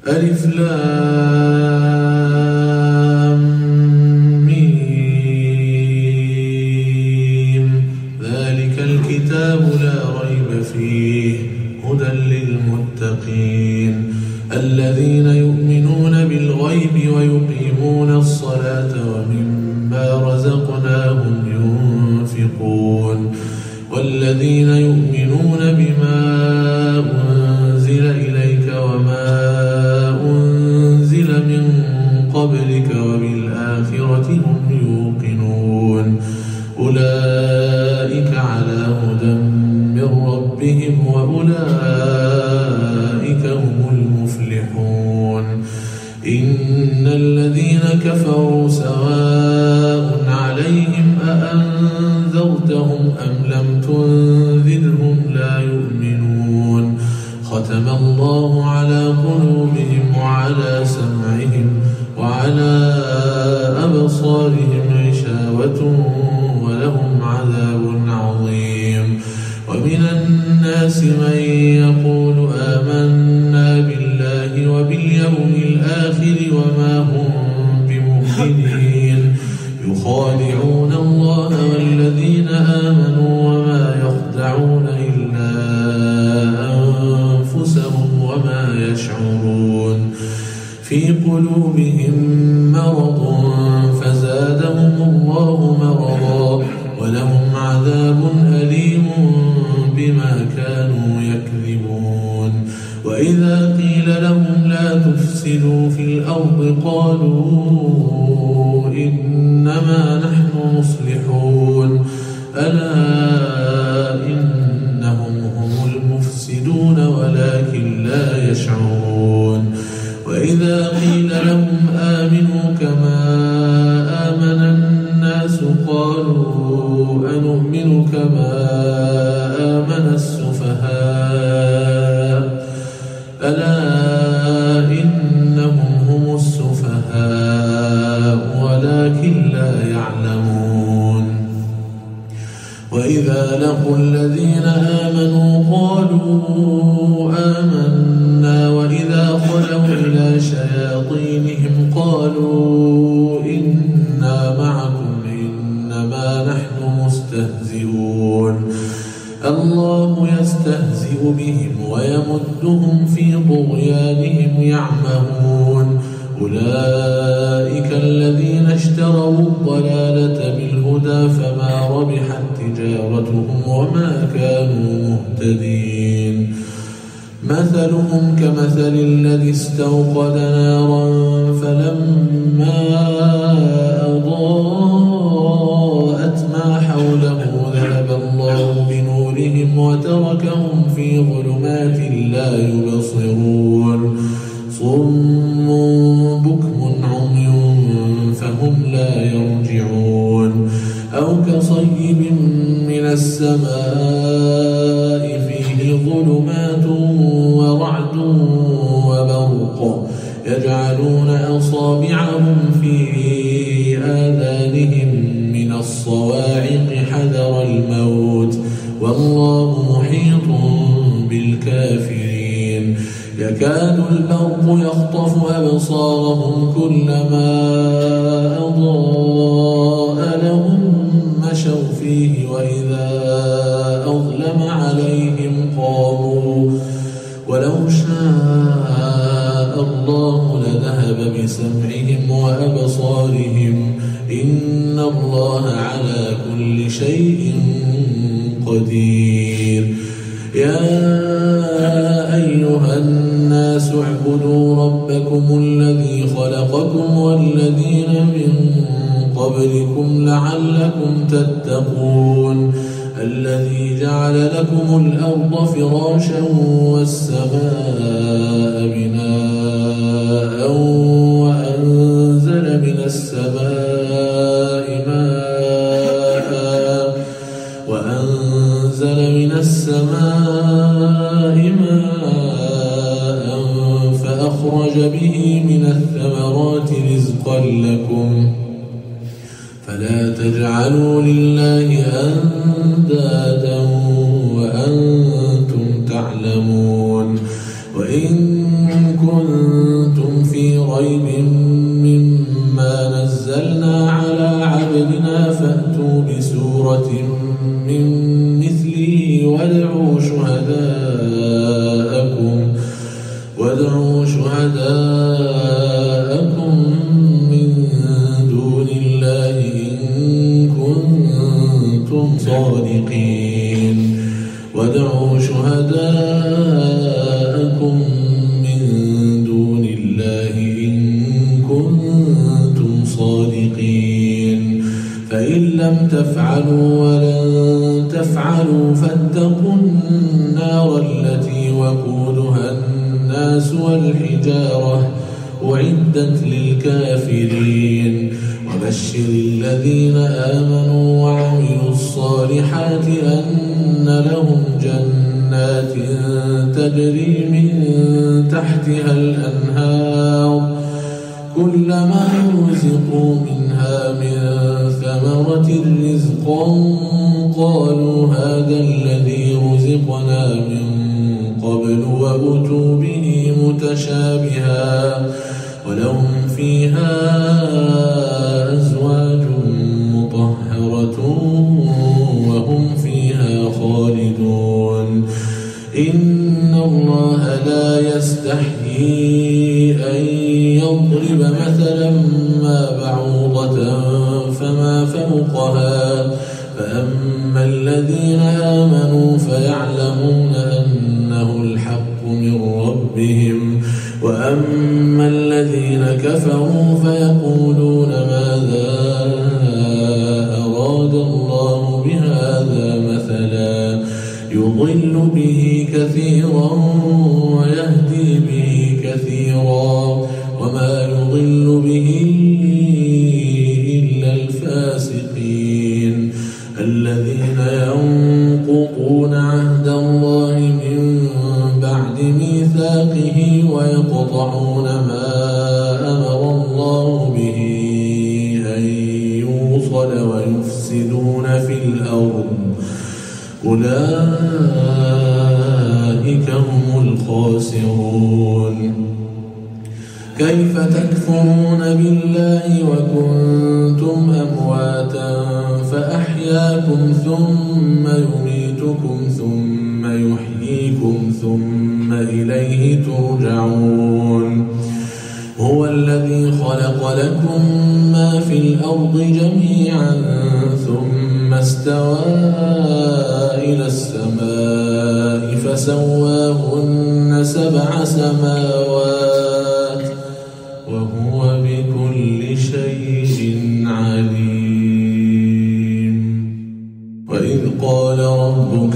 ألف لام ميم ذلك الكتاب لا ريب فيه هدى للمتقين الذين يؤمنون بالغيب ويقيمون الصلاة ومما رزقناهم ينفقون والذين يؤمنون بما أنزل إليك وما أنزل من قبلك وبالآخرة هم يوقنون أولئك على هدى من ربهم وأولئك هم المفلحون إن الذين كفروا سواء عليهم أأنذرتهم أم لم تنذرهم لا يؤمنون ختم الله على قلوبهم وعلى سمعهم وعلى أبصارهم غشاوة ولهم عذاب عظيم ومن الناس من يقول آمنا بالله وباليوم الآخر وما هم بمؤمنين يخادعون الله والذين آمنوا وما يخدعون إلا أنفسهم وما يشعرون في قلوبهم مرض فزادهم الله مرضا ولهم عذاب أليم بما كانوا يكذبون وإذا قيل لهم لا تفسدوا في الأرض قالوا إنما نحن مصلحون ألا إنهم هم المفسدون ولكن لا يشعرون وإذا قيل لهم آمنوا كما آمن الناس قالوا أنؤمن كما آمن السفهاء ألا إنهم هم السفهاء ولكن لا يعلمون وإذا لقوا الذين آمنوا قالوا آمنا وإذا خلوا إلى شياطينهم قالوا إنا معكم إنما نحن مستهزئون الله يستهزئ بهم ويمدهم في طغيانهم يعمهون أولئك الذين اشتروا الضلالة بالهدى فما ربحت تجارتهم وما كانوا مهتدين مثلهم كمثل الذي استوقد نارا فلما أضاءت ما حوله ذهب الله بنورهم وتركهم في ظلمات لا يبصرون صم بكم عمي فهم لا يرجعون أو كصيب من السماء فيه ظلمات ورعد وبرق يجعلون أصابعهم في آذانهم من الصواعق حذر الموت والله محيط بالكافرين يكاد البرق يخطف أبصارهم كلما أضاء لهم مشوا فيه وإذا أظلم عليهم قاموا ولو شاء الله لذهب بسمعهم وأبصارهم إن الله على كل شيء قدير يا أيها الناس اعبدوا ربكم الذي خلقكم والذين من قبلكم لعلكم تتقون الذي جعل لكم الأرض فراشا والسماء بناء وأنزل من السماء ماء فأخرج به من الثمرات رزقا لكم فلا تجعلوا لله أندادا وأنتم تعلمون وإن كنتم كنتم في ريب مما نزلنا على عبدنا فأتوا بسورة من مثله وادعوا شهداءكم من دون الله إن كنتم صادقين وادعوا شهداءكم من دون الله إن كنتم صادقين فإن لم تفعلوا ولن تفعلوا فاتقوا النار التي وقودها الناس والحجارة أعدت للكافرين وبشر الذين آمنوا وعملوا الصالحات أن لهم جنات تجري من تحتها الأنهار كلما رزقوا منها من ثمرة رزقا قالوا هذا الذي رزقنا من قبل وأتوا به متشابها ولهم فيها أزواج مطهرة وهم فيها خالدون إن الله لا يستحيي أن يضرب مثلا ما بعوضة فما فوقها فأما الذين آمنوا فيعلمون أنه الحق من ربهم وأما الذين كفروا فيقولون ماذا أراد الله بهذا مثلا يضل به كثيرا ويهدي به كثيرا وما يضل به إلا الفاسقين الذين ينقضون عهد الله من بعد ميثاقه ويقطعون ما أمر الله به أن يوصل ويفسدون في الأرض أولئك هم الخاسرون كيف تكفرون بالله وكنتم أمواتا فأحياكم ثم يميتكم ثم يحييكم ثم إليه ترجعون هو الذي خلق لكم ما في الأرض جميعا ثم استوى إلى السماء فسواهن 7 سماوات وهو بكل شيء عليم وإذ قال ربك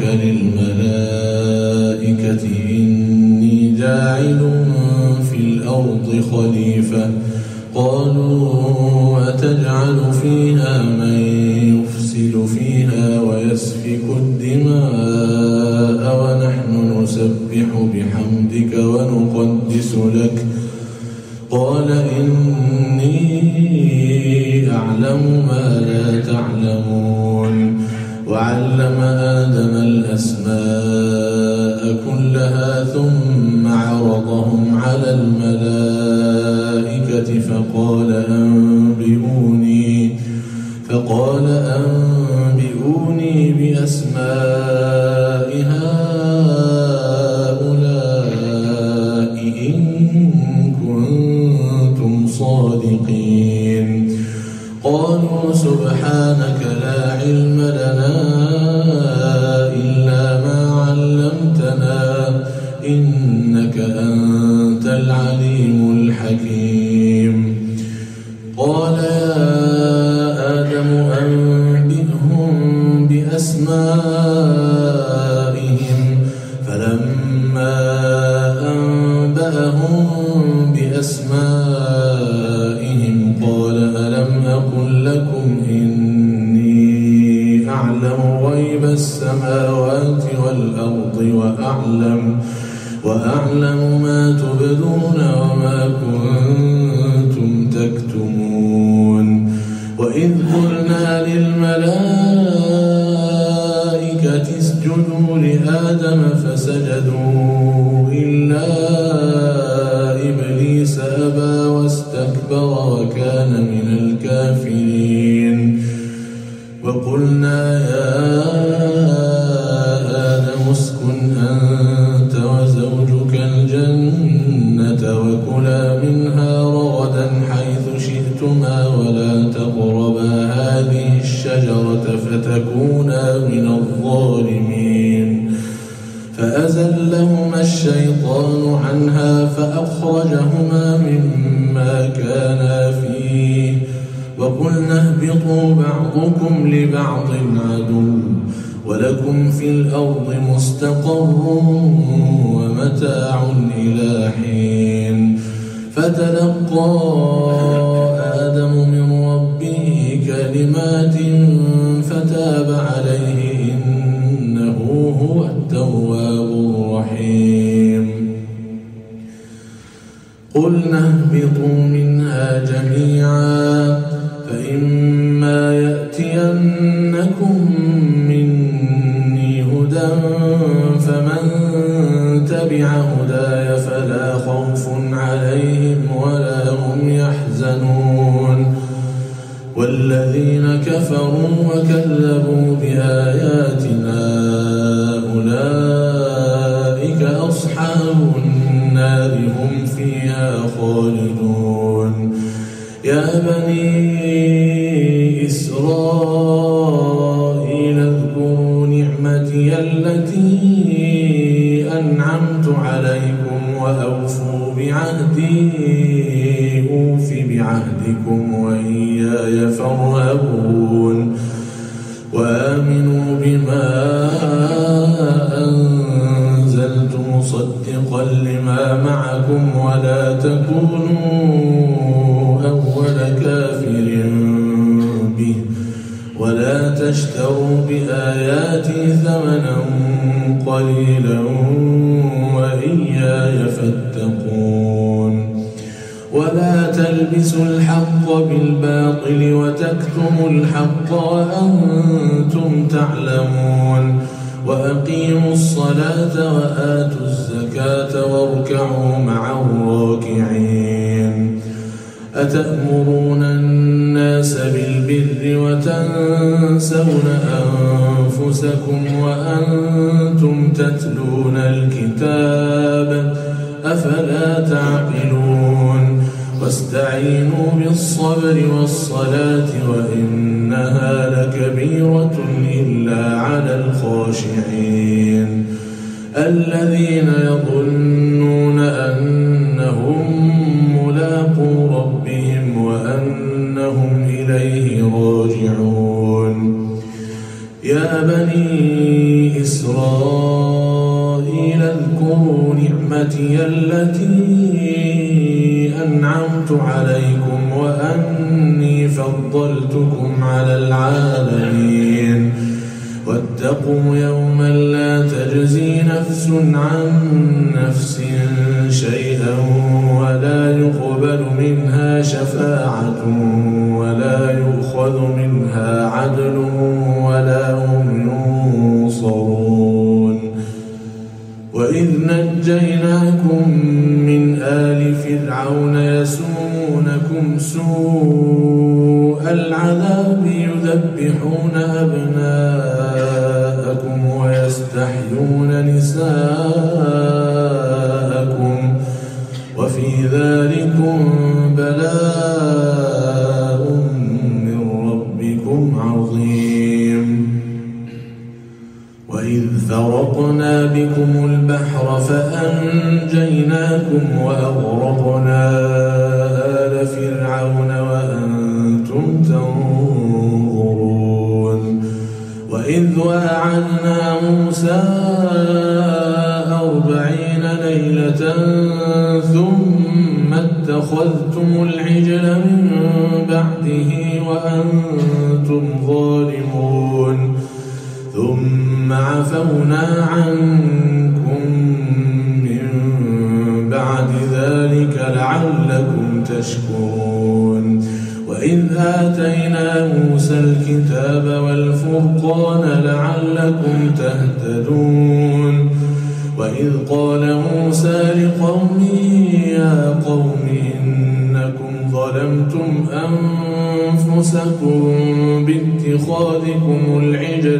للملائكة إني جاعل في الأرض خليفة قالوا أتجعل فيها من يفسد فيها ويسفك الدماء ونحن نسبح بحمدك ونقدس لك قال إني أعلم ما لا تعلمون وعلم آدم الأسماء كلها ثم عرضهم على الملائكة فقال أنبئوني بأسماء هؤلاء إن كنتم صادقين قالوا سبحانك لا علم لنا إلا ما علمتنا إنك أنت العليم الحكيم قال يا آدم أنبئهم بأسمائهم فلما أنبأهم بأسمائهم قال ألم أقل لكم إني أعلم غيب السماوات والأرض وأعلم ما تبدون وما كنتم تكتمون وإذ قلنا للملائكة اسجدوا لآدم فسجدوا إلا إبليس إبليس أبى واستكبر وكان من الكافرين وقلنا يا آدم اسكن أنت وزوجك الجنة وكلا منها رغدا حيث شئتما ولا تقربا هذه الشجرة فتكونا من الظالمين فأزلهما الشيطان عنها فأخرجهما مما كانا فيه وقلنا اهبطوا بعضكم لبعض عدو ولكم في الأرض مستقر ومتاع إلى حين فتلقى آدم من ربه كلمات فتاب عليه إنه هو التواب الرحيم قلنا اهبطوا منها جميعا فإما يأتينكم مني هدى فمن تبع هداي فلا خوف عليهم ولا هم يحزنون والذين كفروا وكذبوا بآياتنا أولئك أصحاب النار هم فيها خالدون يا بني إسرائيل اذكروا نعمتي التي أنعمت عليكم وأوفوا بعهدي أوف بعهدكم وإياي فارهبون وآمنوا بما أنزلت مصدقا لما معكم ولا تكونوا أول كافر به ولا تشتروا بآياتي ثمنا قليلا وإياي فاتقون ولا تلبسوا الحق بالباطل وتكتموا الحق وأنتم تعلمون وأقيموا الصلاة وآتوا الزكاة واركعوا مع الراكعين أتأمرون الناس بالبر وتنسون أنفسكم وأنتم تتلون الكتاب أفلا تعقلون واستعينوا بالصبر والصلاة وإنها لكبيرة إلا على الخاشعين الذين يظنون أنهم ملاقو ربهم وأنهم إليه راجعون يا بني إسرائيل اذكروا نعمتي التي أنعمت عليكم وأني فضلتكم على العالمين واتقوا يوما لا تجزي نفس عن نفس شيئا ولا يقبل منها شفاعة ولا يؤخذ منها عدل ولا هم ينصرون وإذ نجيناكم من آل فرعون يسومونكم سوء العذاب يذبحون أبناءكم ويستحيون نساءكم وفي ذلكم بلاء من ربكم عظيم وإذ فرقنا بكم البحر فأنجيناكم وأغرقنا آل فرعون وأنتم تنظرون وإذ واعدنا موسى 40 ليلة ثم اتخذتم العجل من بعده وأنتم ظالمون ثم عفونا عنكم من بعد ذلك لعلكم تشكرون وإذ آتينا موسى الكتاب والفرقان لعلكم تهتدون وإذ قال موسى لقومه يا قوم إنكم ظلمتم أنفسكم باتخاذكم العجل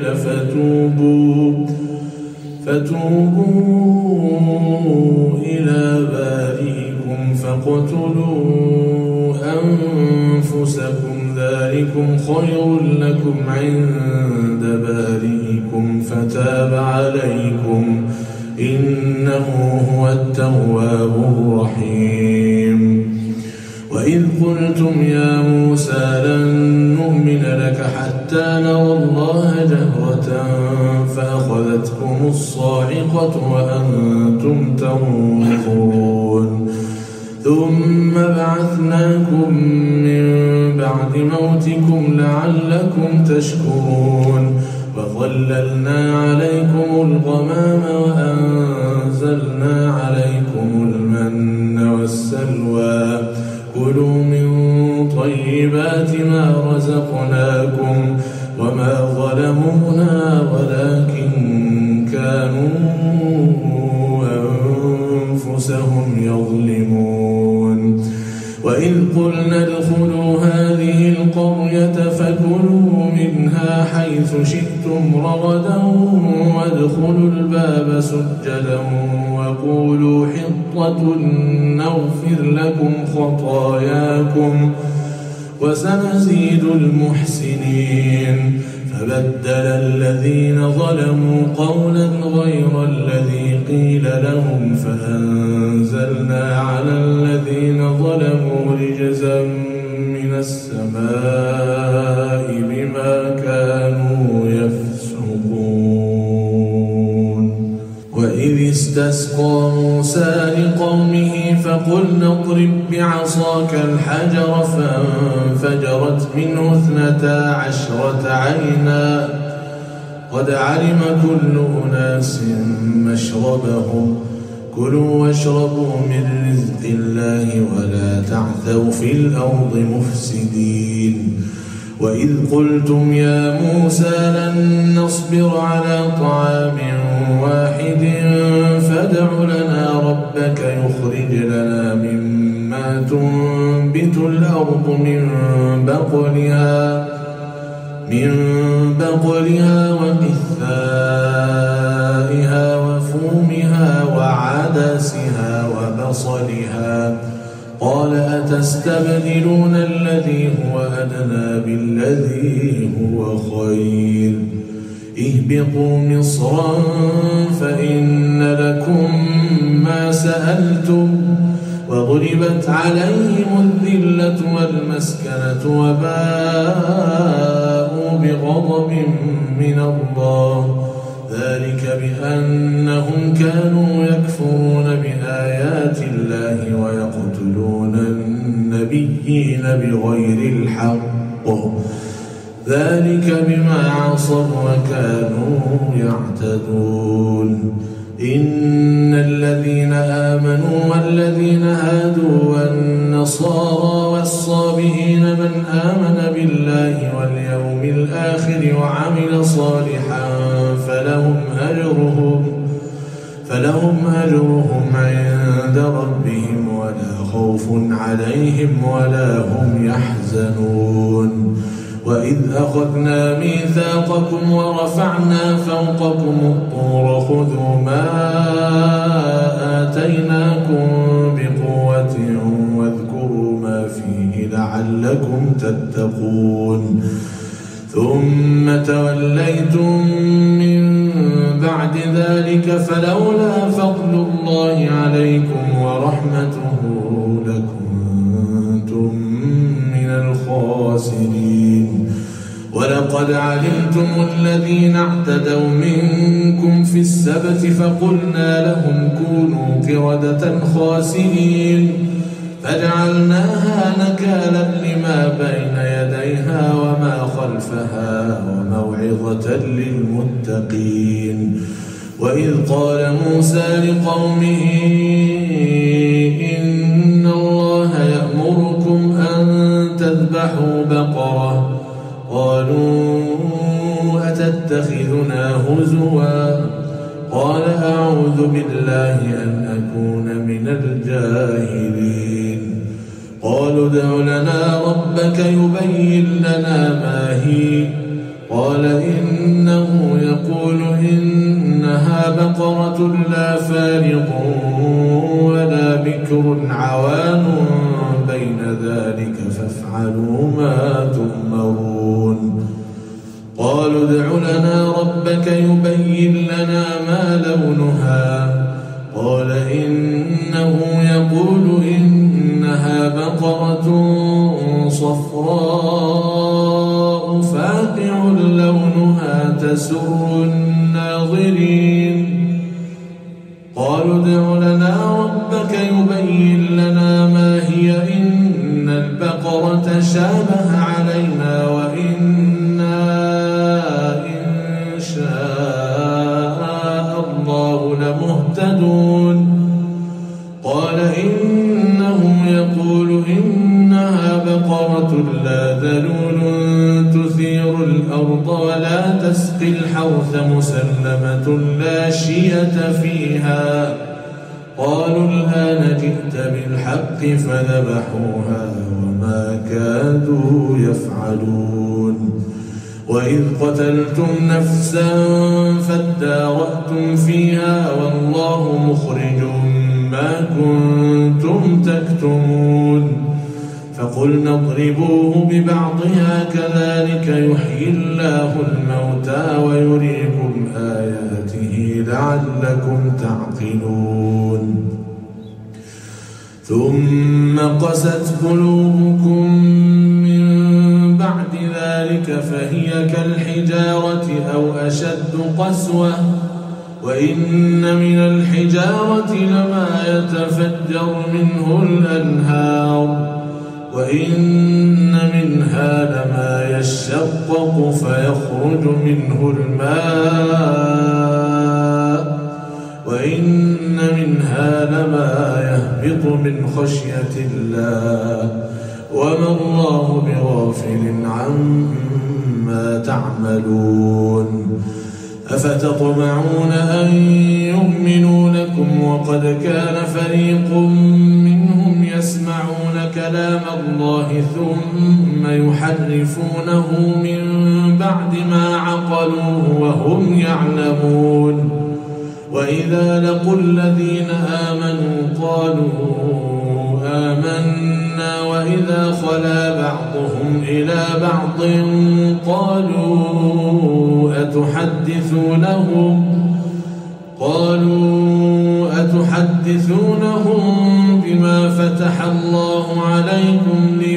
فتوبوا إلى بارئكم فاقتلوا أنفسكم ذلكم خير لكم عند بارئكم فتاب عليكم إنه هو التواب الرحيم وإذ قلتم يا موسى لن نؤمن لك حتى نرى الله جهرة فأخذتكم الصاعقة وأنتم تنظرون ثم بعثناكم من بعد موتكم لعلكم تشكرون وظللنا عليكم الغمام وأنزلنا عليكم المن والسلوى كلوا من طيبات ما رزقناكم وما ظلمونا ولكن كانوا أنفسهم يظلمون وإذ قلنا ادخلوا هذه القرية فكلوا منها حيث شئتم رغدا وادخلوا الباب سجدا وقولوا حطة نغفر لكم خطاياكم وسنزيد المحسنين فبدل الذين ظلموا قولا غير الذي قيل لهم فأنزلنا على الذين ظلموا رجزا من السماء بما كانوا يفسقون وإذ استسقى موسى لقومه فقلنا اضرب بعصاك الحجر فانفجرت منه 12 عينا قد علم كل أناس مشربهم كلوا واشربوا من رزق الله ولا تعثوا في الأرض مفسدين وإذ قلتم يا موسى لن نصبر على طعام واحد فادع لنا ربك يخرج لنا مما تنبت الأرض من بقلها وقثائها وفومها وعدسها وبصلها قال أتستبدلون الذي هو أدنى بالذي هو خير اهبطوا مصرا فإن لكم ما سألتم وضربت عليهم الذلة والمسكنة وباءوا بغضب من الله ذلك بأنهم كانوا يكفرون بآيات الله ويقتلون النبيين بغير الحق ذلك بما عصوا وكانوا يعتدون إن الذين آمنوا والذين هادوا والنصارى والصابئين من آمن بالله واليوم الآخر وعمل صالحا فلهم أجرهم عند ربهم ولا خوف عليهم ولا هم يحزنون وإذ أخذنا ميثاقكم ورفعنا فوقكم الطور خذوا ما آتيناكم بقوة واذكروا ما فيه لعلكم تتقون ثم توليتم من بعد ذلك فلولا فضل الله عليكم ورحمته لكنتم من الخاسرين ولقد علمتم الذين اعتدوا منكم في السبت فقلنا لهم كونوا قردة خاسئين فجعلناها نكالا لما بين يديها وما خلفها وموعظة للمتقين وإذ قال موسى لقومه إن الله يأمركم أن تذبحوا بقرة قالوا أتتخذنا هزوا قال أعوذ بالله أن أكون من الجاهلين قالوا ادع لنا ربك يبين لنا ما هي قال إنه يقول إنها بقرة لا فارض ولا بكر عوان بين ذلك فافعلوا ما تؤمرون قالوا ادع لنا ربك يبين لنا ما لونها قال إنه يقول إنها بقرة صفراء فاقع لونها تسر الناظرين قالوا ادع لنا ربك يبين لنا ما هي إن البقرة شابه علينا وإنا إن شاء الله لمهتدون قال إنه يقول إنها بقرة لا ذلول تثير الأرض ولا تسقي الحرث مسلمة لا شية فيها قالوا الآن جئت بالحق فذبحوها وما كادوا يفعلون وإذ قتلتم نفسا فادارأتم فيها والله مخرج ما كنتم تكتمون فقلنا اضربوه ببعضها كذلك يحيي الله الموتى ويريكم آياته لعلكم تعقلون ثم قست قلوبكم من بعد ذلك فهي كالحجارة أو أشد قسوة وإن من الحجارة لما يتفجر منه الأنهار وإن منها لما يشقق فيخرج منه الماء وإن منها لما يهبط من خشية الله وما الله بغافل عما تعملون أفتطمعون أن يؤمنوا لكم وقد كان فريق منهم يسمعون كلام الله ثم يحرفونه من بعد ما عقلوه وهم يعلمون وإذا لقوا الذين آمنوا قالوا آمنا وإذا خلا بعضهم إلى بعض قالوا أتحدثونهم بما فتح الله عليكم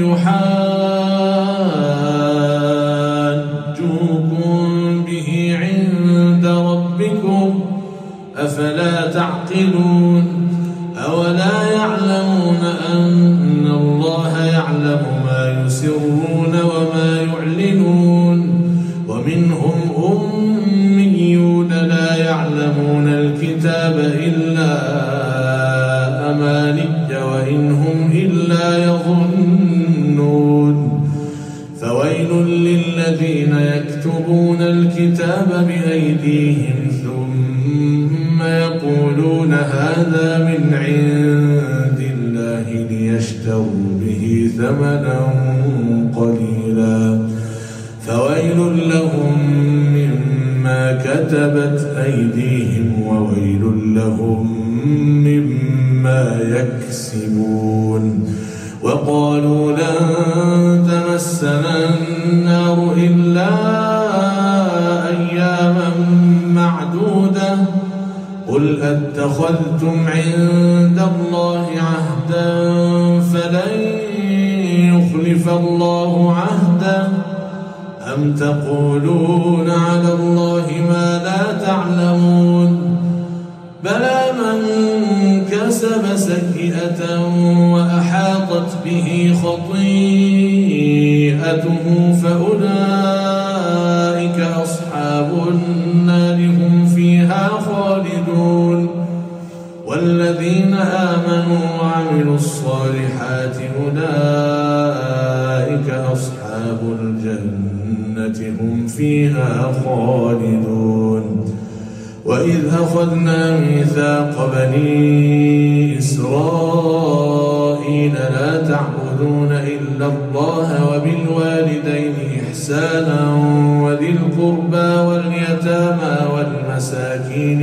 ليحاجوكم به عند ربكم أفلا تعقلون أولا يعلمون أن الله يعلم ما يسرون وما يعلنون ومنهم أميون لا يعلمون الكتاب إلا أماني وإن هم إلا يظنون فويل للذين يكتبون الكتاب بأيديهم ثم يقولون هذا من عند الله ليشتروا به ثمنا قليلا فويل لهم مما كتبت أيديهم وويل لهم مما يكسبون وقالوا لن تمسنا النار إلا أياما معدودة قل أتخذتم عند الله عهدا فلن يخلف الله عهده أم تقولون على الله ما لا تعلمون بلى من كسب سيئة وأحاطت به خطيئته فأولئك أصحاب النار هم فيها خالدون والذين آمنوا وعملوا الصالحات أولئك أصحاب الجنة هم فيها خالدون وإذ أخذنا ميثاق بني إسرائيل لا تعبدون إلا الله وبالوالدين إحسانا وذي القربى واليتامى والمساكين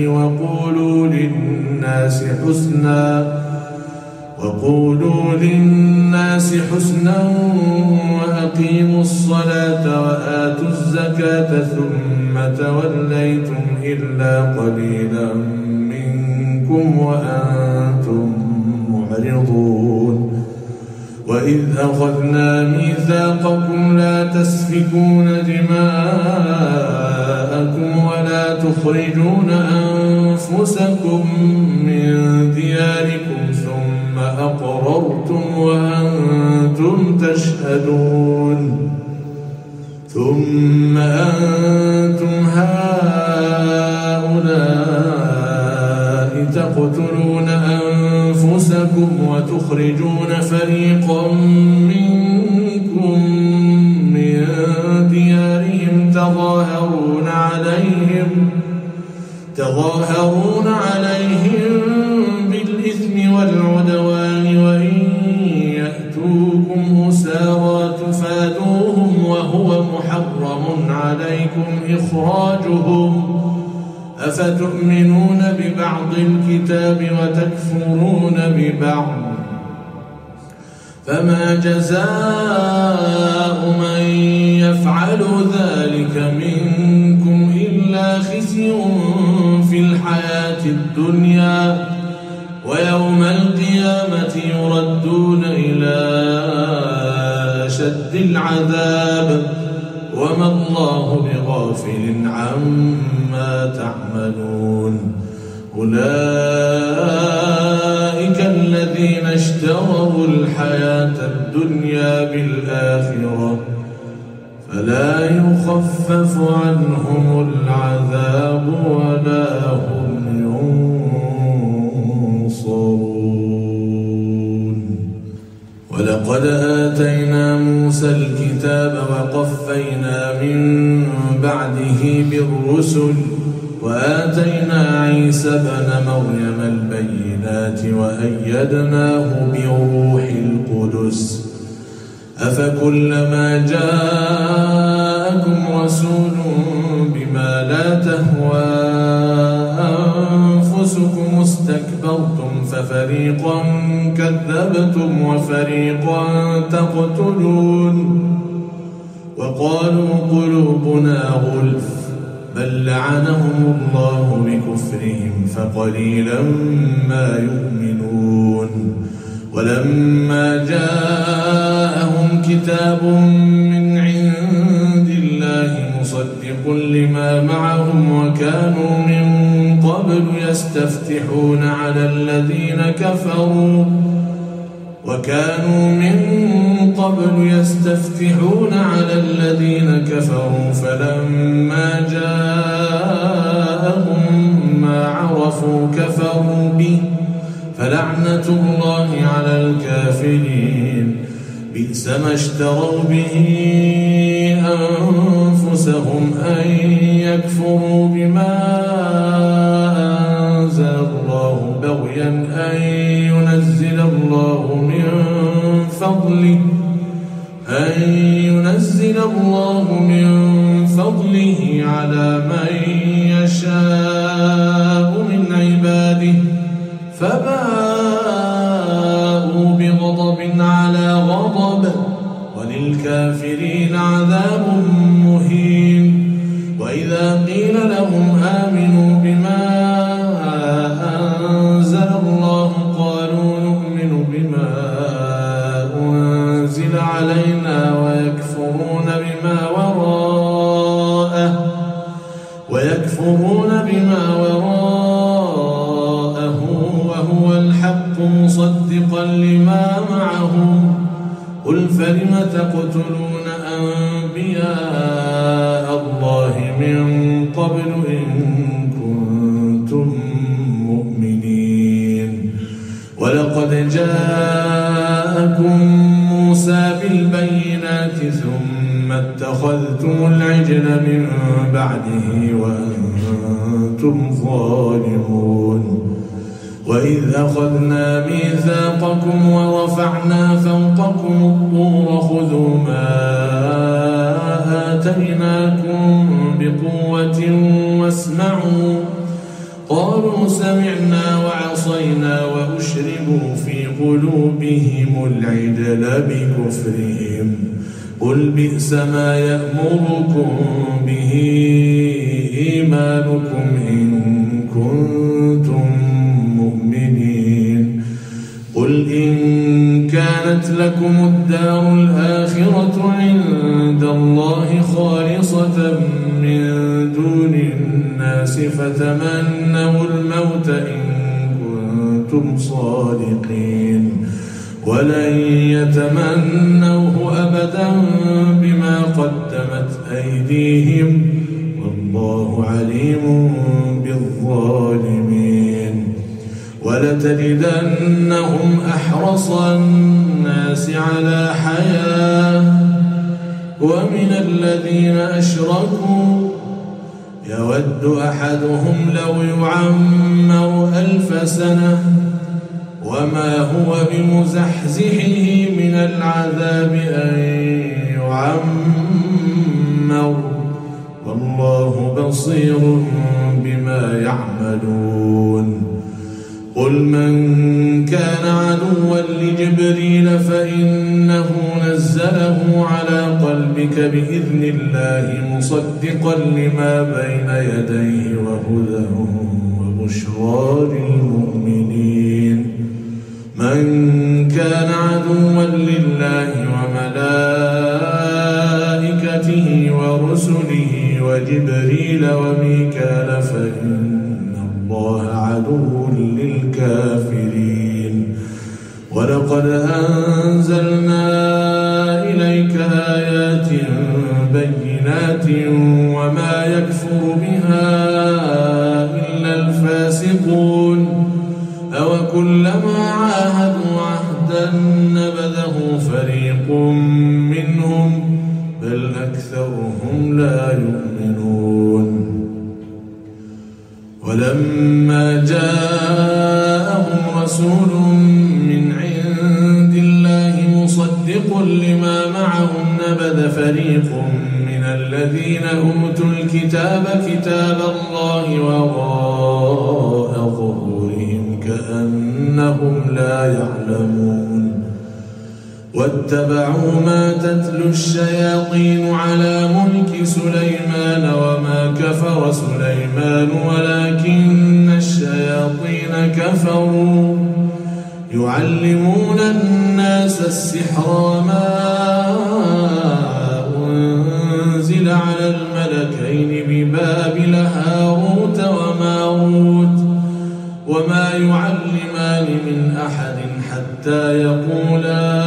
وقولوا للناس حسنا وأقيموا الصلاة وآتوا الزكاة ثم توليتم إلا قليلا منكم وأنتم معرضون وإذ أخذنا ميثاقكم لا تسفكون دماءكم ولا تخرجون أنفسكم من دياركم ثم أقررتم وأنتم تشهدون ثم أنتم هؤلاء تقتلون أنفسكم وتخرجون فريقا منكم من ديارهم تظاهرون عليهم بالإثم والعدوان وإن يأتوكم أسارى تفادوهم وهو محرم عليكم إخراجهم أفتؤمنون ببعض الكتاب وتكفرون ببعض فما جزاء من يفعل ذلك منكم إلا خزي في الحياة الدنيا ويوم القيامة يردون إلى أشد العذاب وما الله بغافل عما تعملون أولئك الذين اشتروا الحياة الدنيا بالآخرة فلا يخفف عنهم العذاب ولا هم ينصرون ولقد آتينا موسى الكتاب وقفينا من بعده بالرسل وآتينا عيسى ابن مريم البينات وأيدناه بروح القدس أفكلما جاءكم رسول بما لا تهوى أنفسكم استكبرتم ففريقا كذبتم وفريقا تقتلون وقالوا قلوبنا غلف بل لعنهم الله بكفرهم فقليلا ما يؤمنون ولما جاءهم كتاب من عند الله مصدق لما معهم وكانوا من قبل يستفتحون على الذين كفروا فلما جاءهم ما عرفوا كفروا به فلعنة الله على الكافرين بئس ما اشتروا به أنفسهم أن يكفروا بما أنزل الله بغيا أن ينزل الله من فضله على من يشاء من عباده فباءوا بغضب على غضب وللكافرين عذاب مهين وإذا قيل لهم آمنوا بما أنزل الله قالوا نؤمن بما أنزل علينا ويكفرون بما وراءه وهو الحق مصدقا لما معهم قل فلم تقتلون أنبياء الله من قبل إن كنتم مؤمنين ولقد جاءكم موسى بالبينات ثم اتخذتم العجل من بعده وأنتم ظالمون وإذ أخذنا ميثاقكم ورفعنا فوقكم الطور خذوا ما آتيناكم بقوة واسمعوا قالوا سمعنا وعصينا وأشربوا في قلوبهم العجل بكفرهم قل بئس ما يأمركم به إيمانكم إن كنتم مؤمنين قل إن كانت لكم الدار الآخرة عند الله خالصة من دون الناس فتمنوا الموت إن كنتم صادقين ولن يتمنوه أبدا بما قدمت أيديهم والله عليم بالظالمين ولتجدنهم أحرص الناس على حياة ومن الذين أشركوا يود أحدهم لو يعمر 1000 سنة وما هو بمزحزحه من العذاب أن يعمر والله بصير بما يعملون قل من كان عدوا لجبريل فإنه نزله على قلبك بإذن الله مصدقا لما بين يديه وهدى وبشرى للمؤمنين من كان عدوا لله وملائكته ورسله وجبريل وميكال فإن الله عدو للكافرين ولقد أنزلنا إليك آيات بينات وما يكفر بها إلا الفاسقون أوكلما عاهدوا عهدا نبذه فريق منهم بل أكثرهم لا يؤمنون ولما جاءهم رسول من عند الله مصدق لما معهم نبذ فريق من الذين أوتوا الكتاب كتاب الله وراء ظهورهم كأنهم لا يعلمون واتبعوا ما تتلو الشياطين على ملك سليمان وما كفر سليمان ولكن الشياطين كفروا يعلمون الناس السحر وما أنزل على الملكين ببابل هاروت وماروت وما يعلمان من أحد حتى يقولا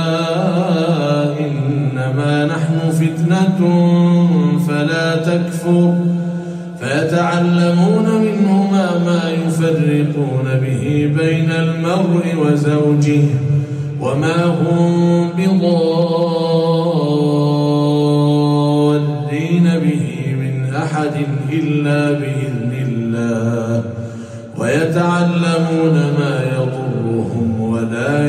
إنما نحن فتنة فلا تكفر فيتعلمون منهما ما يفرقون به بين المرء وزوجه وما هم بضارين به من أحد إلا بإذن الله ويتعلمون ما يضرهم ولا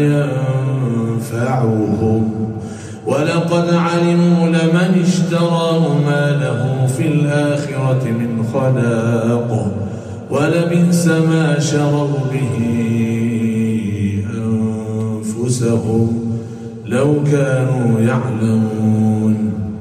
ينفعهم ولقد علموا لمن اشتراه ما له في الآخرة من خلاق ولبئس ما شروا به أنفسهم لو كانوا يعلمون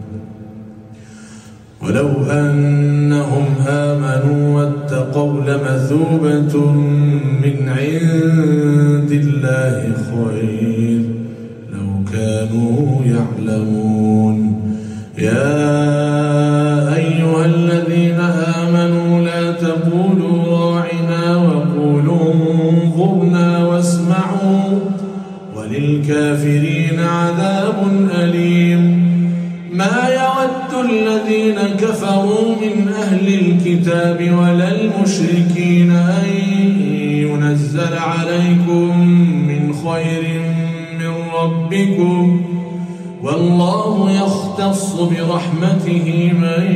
ولو أنهم آمنوا واتقوا لمثوبة من عند الله خير لو كانوا يعلمون يا أيها الذين آمنوا لا تقولوا راعنا وقولوا انظرنا واسمعوا وللكافرين عذاب أليم ما يود الذين كفروا من أهل الكتاب ولا المشركين أن ينزل عليكم من خير من ربكم والله يختص برحمته من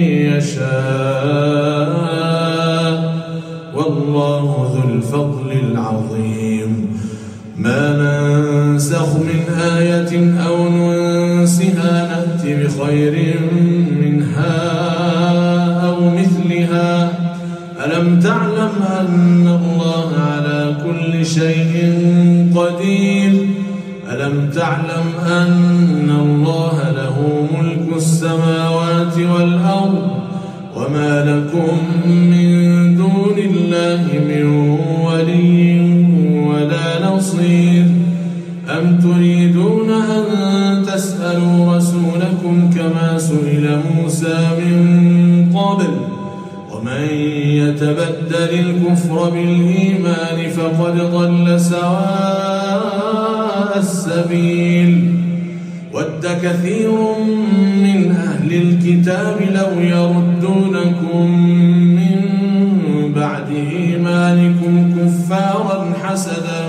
يشاء والله ذو الفضل العظيم ما ننسخ من آية أو ننسها نأت بخير منها أو مثلها ألم تعلم أن الله على كل شيء قدير ألم تعلم أن الله له ملك السماوات والأرض وما لكم من دون الله من ولي ولا نصير أم تريدون أن تسألوا رسولكم كما سئل موسى من قبل ومن يتبدل الكفر بالإيمان فقد ضل سواء السبيل ود كثير من أهل الكتاب لو يردونكم من بعد إيمانكم كفارا حسدا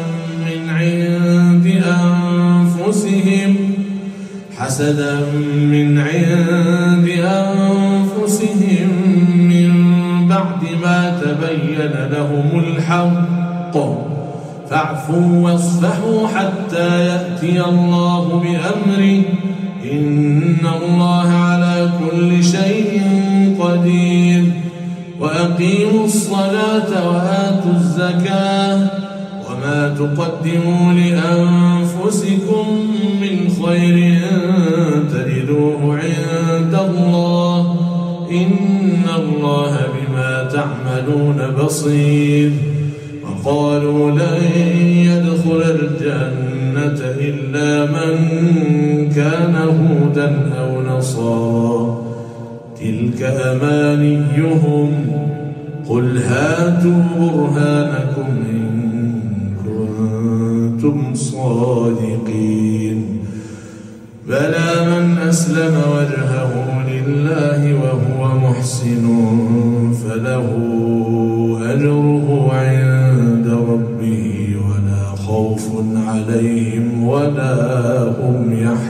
من عند أنفسهم من بعد ما تبين لهم الحق فاعفوا واصفحوا حتى يأتي الله بأمره إن الله على كل شيء قدير وأقيموا الصلاة وآتوا الزكاة وما تقدموا لأنفسكم من خير تجدوه عند الله إن الله بما تعملون بصير وقالوا لن يدخل الجنة إلا من كان هودا أو نصارى تلك أمانيهم قل هاتوا برهانكم إن كنتم صادقين بلى من أسلم وجهه لله وهو محسن فله أجره عند ربه ولا خوف عليهم ولا هم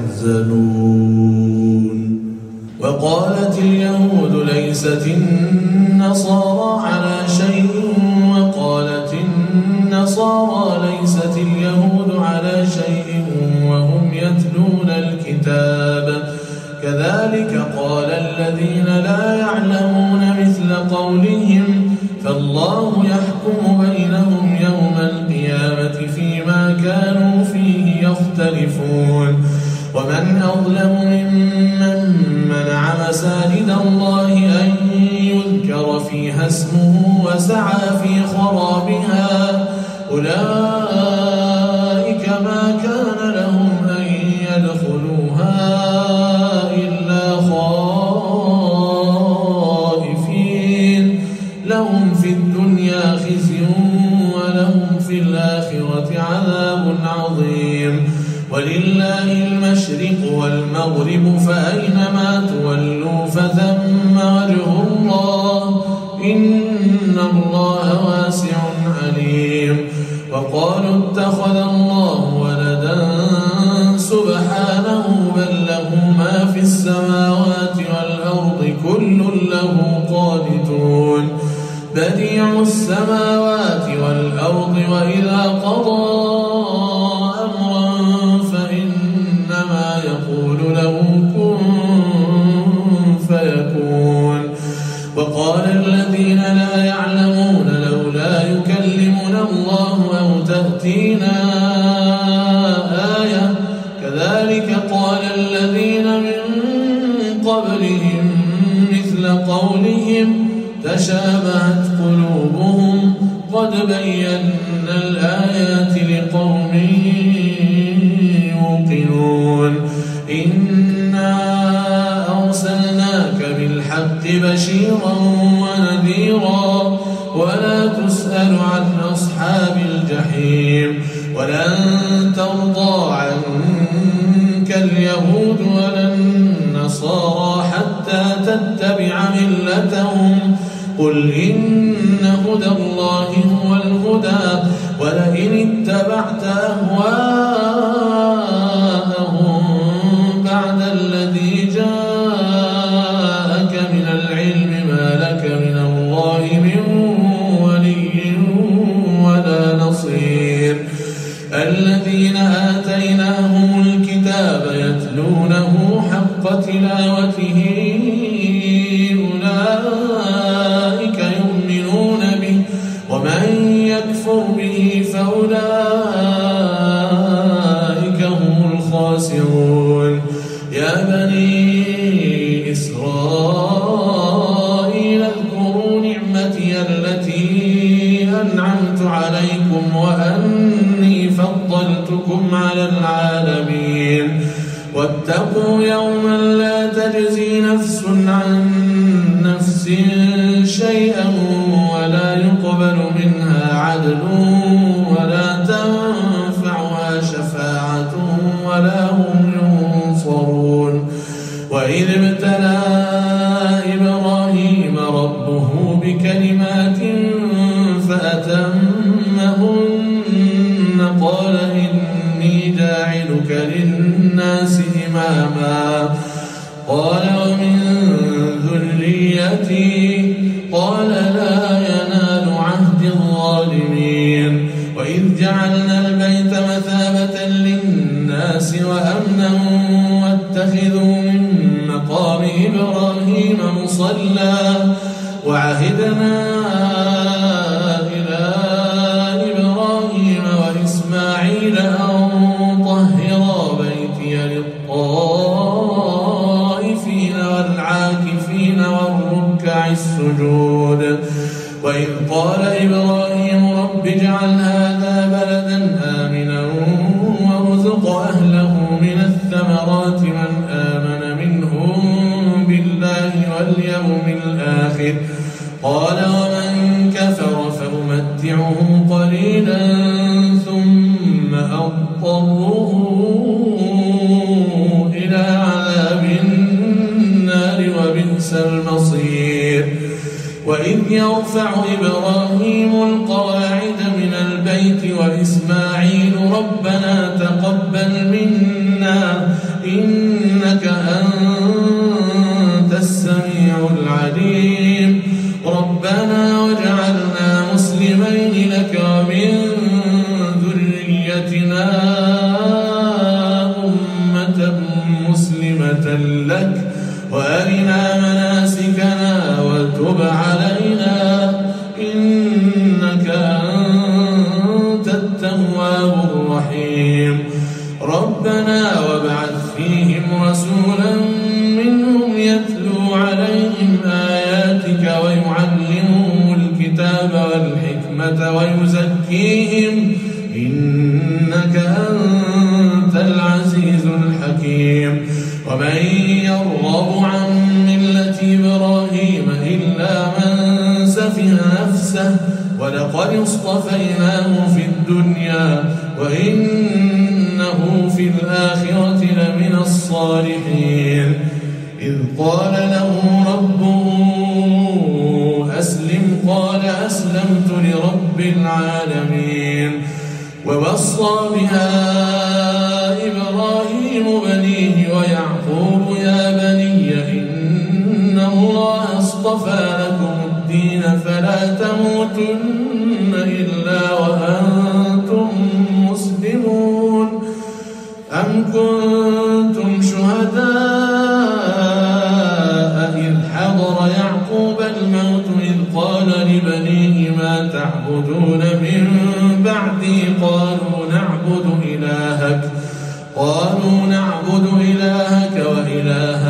يحزنون وقالت اليهود ليست النصارى على شيء وقالت النصارى ليست اليهود على شيء وهم يتلون الكتاب كذلك قال الذين لا يعلمون مثل قولهم فالله يحكم بينهم يوم القيامة فيما كانوا فيه يختلفون ومن أظلم ممن منع مساجد الله أن يذكر فيها اسمه وسعى في خرابها أولئك ما كان لهم أن يدخلوها إلا خائفين لهم في الدنيا خزي ولهم في الآخرة عذاب عظيم ولله المشرق والمغرب فأينما تولوا فثم وجه الله إن الله واسع عليم وقالوا اتخذ الله ولدا سبحانه بل له ما في السماوات والأرض كل له قانتون بديع السماوات والأرض وإذا قضى أمرا فإنما يقول له كن فيكون وقال الذين لا يعلمون لولا يكلمنا الله أو تأتينا آية كذلك قال الذين من قبلهم مثل قولهم تشابهت قلوبهم قد بينا الآيات لقوم يوقنون إنا أرسلناك بالحق بشيرا ونذيرا ولا تسأل عن أصحاب الجحيم ولن ترضى عنك اليهود ولا النصارى حتى تتبع ملتهم قل إن هدى الله هو الهدى ولئن اتبعت أهواءهم يتلونه حق تلاوته أولئك يؤمنون به ومن يكفر به فأولئك هم الخاسرون يا بني إسرائيل اذكروا نعمتي التي أنعمت عليكم وأني فضلتكم على العالمين واتقوا يوما لا تجزي نفس عن نفس شيئا ولا يقبل منها عدل ولا تنفعها شفاعة ولا هم ينصرون وإذ ابتلى إبراهيم ربه بكلمات فأتمهن قال إني جاعلك للناس إماما قال ومن ذريتي قال لا ينال عهد الظالمين وإذ جعلنا البيت مثابة للناس وأمنا واتخذوا من مقام إبراهيم مصلى وعهدنا إلى إبراهيم وإسماعيل أن طهرا بيتي للطائفين والعاكفين والركع السجود وإذ قال إبراهيم رب اجعل هذا بلدا آمنا وارزق أهله من الثمرات من آمن منهم بالله واليوم الآخر قال ومن كفر فأمتعه قليلا ثم أضطره إلى عذاب النار وبئس المصير وإذ يرفع إبراهيم القواعد من البيت وإسماعيل ربنا تقبل منا إنك أنت السميع العليم ربنا واجعلنا مسلمين لك ومن ذريتنا أمة مسلمة لك وأرنا مناسكنا وتب علينا إنك أنت التواب الرحيم ربنا وابعث فيهم رسولا منهم يتلو عليهم آياتك ويعلمهم الكتاب والحكمة ويزكيهم إنك أنت العزيز الحكيم ومن يرغب عن ملة إبراهيم إلا من سفه نفسه ولقد اصطفيناه في الدنيا وإنه في الآخرة لمن الصالحين إذ قال له ربه أسلم قال أسلمت لرب العالمين ووصى بها إبراهيم بنيه ويعقوب يا بني إن الله اصطفى لكم الدين فلا تموتن إلا وأنتم مسلمون أم كنتم شهداء إذ حضر يعقوب الموت إذ قال لبنيه ما تعبدون من بعدي قالوا نعبد إلهك وإله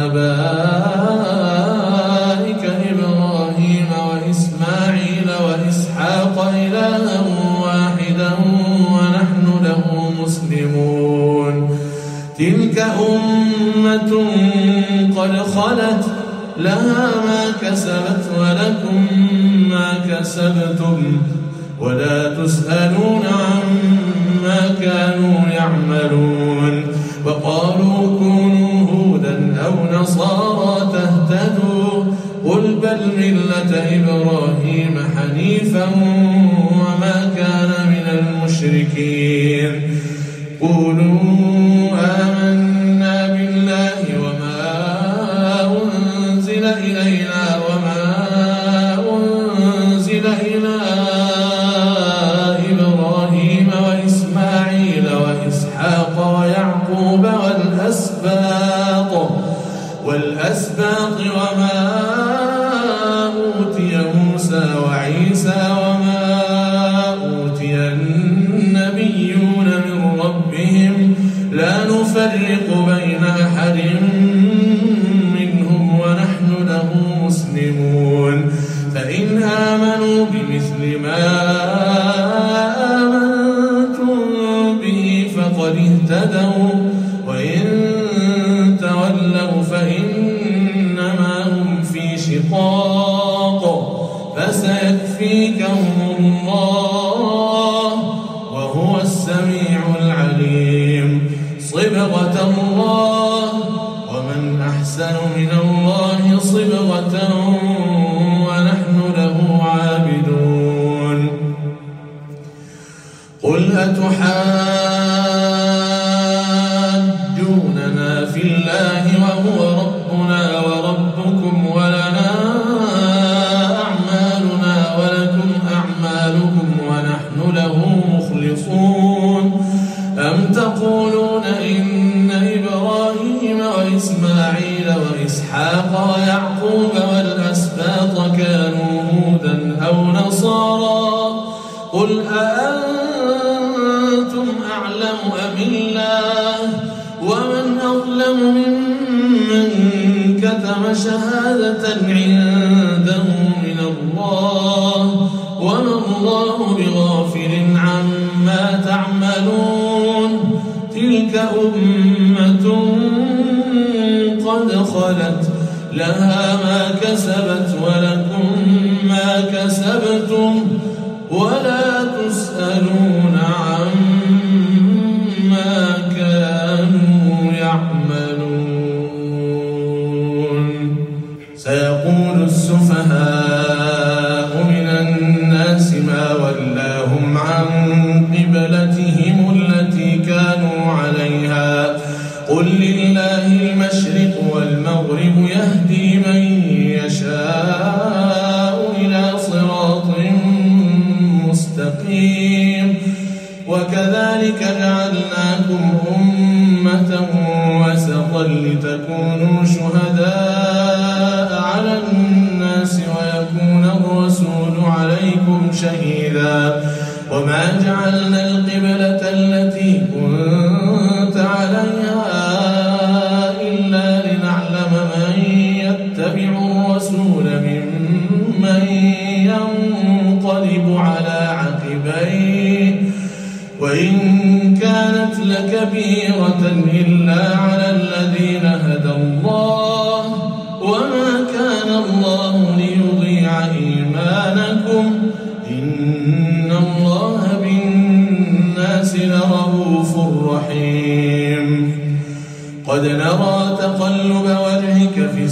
آبائك إبراهيم وإسماعيل وإسحاق إلها واحدا ونحن له مسلمون تلك أمة قد خلت لها ما كسبت ولكم ما كسبتم ولا تسألون عما كانوا يعملون وقالوا كونوا هودا أو نصارى تهتدوا قل بل ملة إبراهيم حنيفا وما كان من المشركين قولوا آمنا بالله وما أنزل إلينا وما أنزل إلى إبراهيم وإسماعيل وإسحاق ويعقوب والأسباط والأسباط وما أوتي موسى وعيسى وما أوتي النبيون من ربهم لا نفرق بين أحد منهم ونحن له مسلمون فإن آمنوا بمثل ما آمنتم به فقد اهتدوا وإن تولوا فإنما هم في شقاق فسيكفيكهم الله وهو السميع العليم صبغة الله ومن أحسن من الله صبغة ونحن له عابدون قل أتحاجوننا في الله وهو ربنا وربكم ولنا أعمالنا ولكم أعمالكم ونحن له مخلصون أم تقولون إن إبراهيم وإسماعيل وإسحاق ويعقوب والأسباط كانوا هودا أو نصارى قل أأنتم أعلم أم الله ومن أظلم ممن كتم شهادة عنده من الله وما الله بغافل عما تعملون تلك أمة قد خلت لها ما كسبت ولكم ما كسبتم ولا تسألون عما كانوا يعملون سيقول السفهاء من الناس ما ولاهم عن قبلتهم التي كانوا عليها قل لله المشرق والمغرب يهدي من يشاء إلى صراط مستقيم وكذلك جعلناكم أمة وسطا لتكونوا شهداء على الناس ويكون الرسول عليكم شهيدا وما جعلنا القبلة التي كنت عليها إلا لنعلم من يتبع الرسول ممن ينقلب على عقبيه وإن كانت لكبيرة إلا على الذين هدى الله وما كان الله ليضيع إيمانكم إن الله بالناس لرؤوف رحيم قد نرى تقلب وجهك في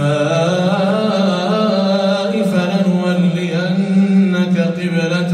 السماء فلنولينك قبلة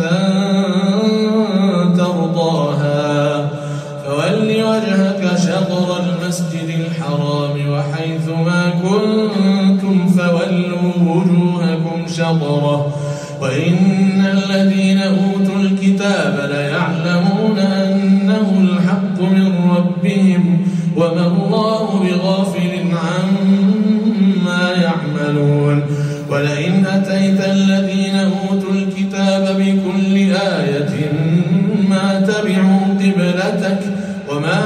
ترضاها فول وجهك شطر المسجد الحرام وحيث ما كنتم فولوا وجوهكم شطره وإن الذين أوتوا الكتاب ليعلمون أنه الحق من ربهم وما الله بغافل عما يعملون ولئن أتيت الذين أوتوا الكتاب بكل آية ما تبعوا قبلتك وما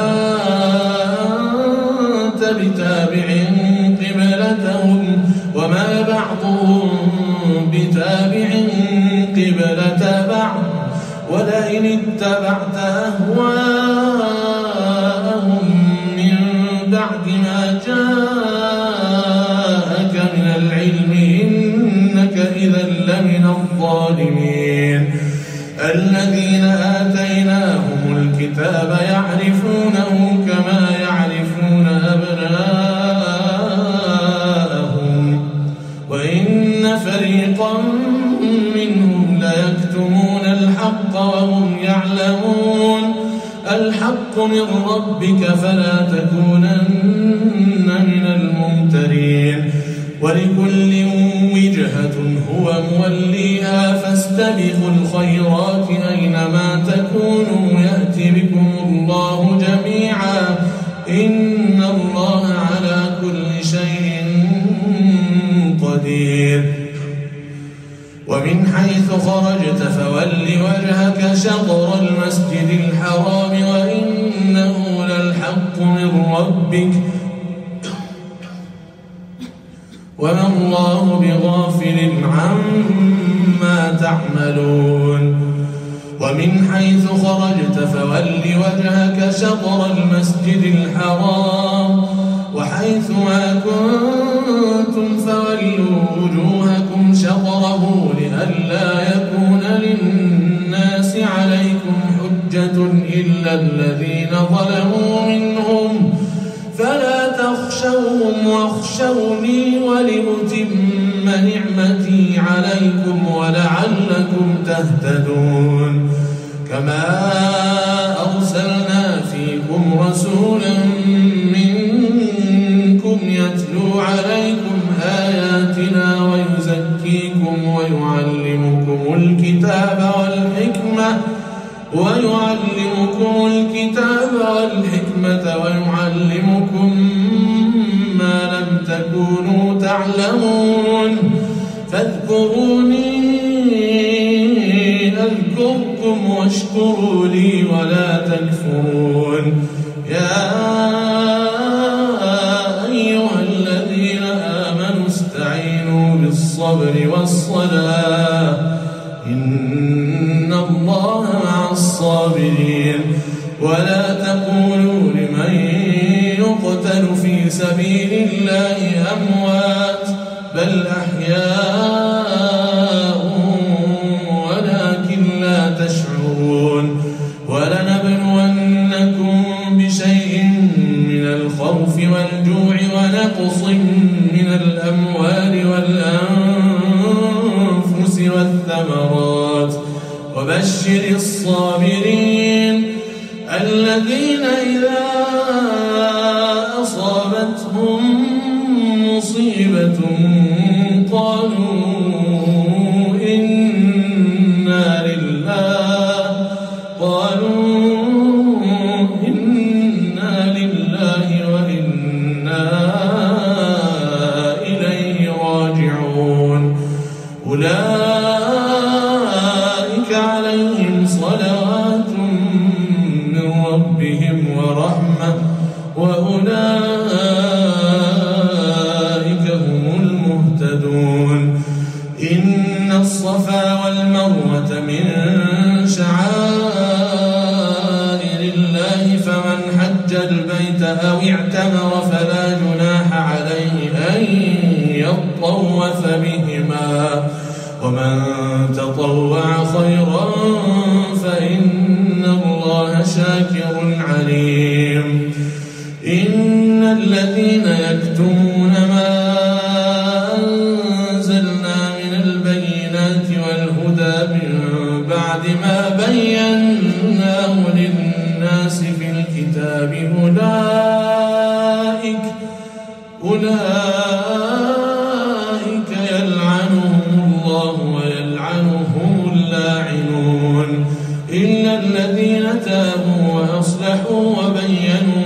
أنت بتابع قبلتهم وما بعضهم بتابع قبلة بعض ولئن اتبعت أهواءهم من بعد ما جاءك من العلم إنك إذا لمن الظالمين الذين آتيناهم الكتاب يعرفونه كما يعرفون أبناءهم وإن فريقا منهم ليكتمون الحق وهم يعلمون الحق من ربك فلا تكونن من الممترين ولكل وجهة هو موليها فاستبقوا الخيرات أينما تكونوا يأتي بكم الله جميعا إن الله حيث خرجت فول وجهك شطر المسجد الحرام وإنه للحق من ربك وما الله بغافل عما تعملون ومن حيث خرجت فول وجهك شطر المسجد الحرام وحيث ما كنتم فولوا وجوهكم شطره لئلا يكون للناس عليكم حجة إلا الذين ظلموا منهم فلا تخشوهم واخشوني ولأتم نعمتي عليكم ولعلكم تهتدون كما أرسلنا فيكم رسولا منكم يتلو عليكم آياتنا ويزكيكم ويعلمكم الكتاب والحكمة ويعلمكم ما لم تكونوا تعلمون فاذكروني أذكركم واشكروا لي ولا تكفرون يا أيها الذين آمنوا استعينوا بالصبر والصلاة إن الله مع الصابرين ولا تقولوا لمن يقتل في سبيل الله أموات بل أحياء ولكن لا تشعرون ولنبلونكم بشيء من الخوف والجوع ونقص من الأموال والأنفس والثمرات وبشر الصابرين الذين إذا أصابتهم مصيبة قالوا إنا لله وإنا إليه راجعون أولئك عليهم صلوات من ربهم ورحمة وأولئك هم المهتدون إن الصفا والمروة من شعائر الله فمن حج البيت أو اعتمر فلا جناح عليه أن يطوف بهما ومن تطوع خيرا فإن الله شاكر عليم إن الذين يكتمون ما أنزلنا من البينات والهدى من بعد ما بيناه للناس في الكتاب أولئك يلعنهم الله ويلعنهم اللاعنون إلا الذين تابوا وأصلحوا وبينوا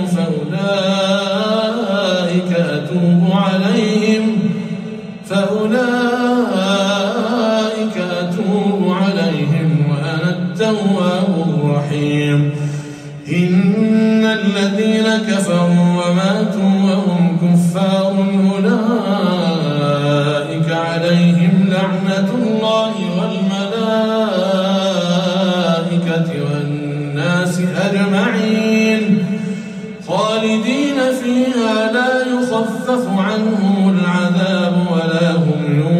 فأولئك أتوب عليهم وأنا التواب الرحيم إن الذين كفروا وماتوا وهم كفار أولئك عليهم لعنة الله والملائكة والناس أجمعين خالدين فيها لا يخفف عنهم العذاب ولا هم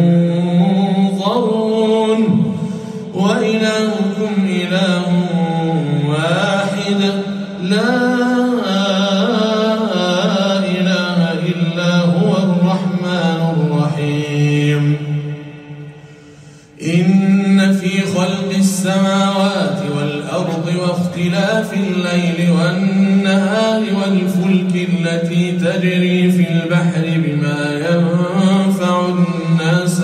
ينظرون وإلهكم إله واحد لا إله إلا هو الرحمن الرحيم إن في خلق السماوات والأرض واختلاف الليل والنهار والفلك التي تجري في البحر بما ينفع الناس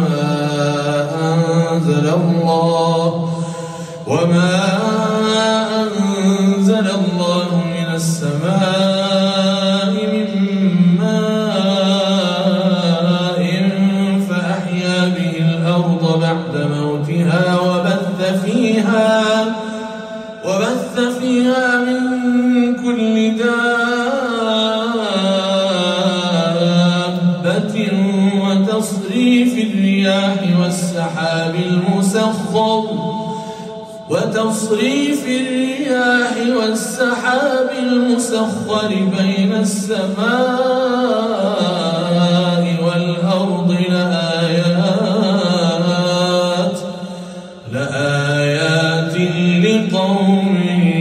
وما أنزل الله من السماء من ماء فأحيا به الأرض بعد موتها وتصريف الرياح والسحاب المسخر بين السماء والأرض لآيات لقوم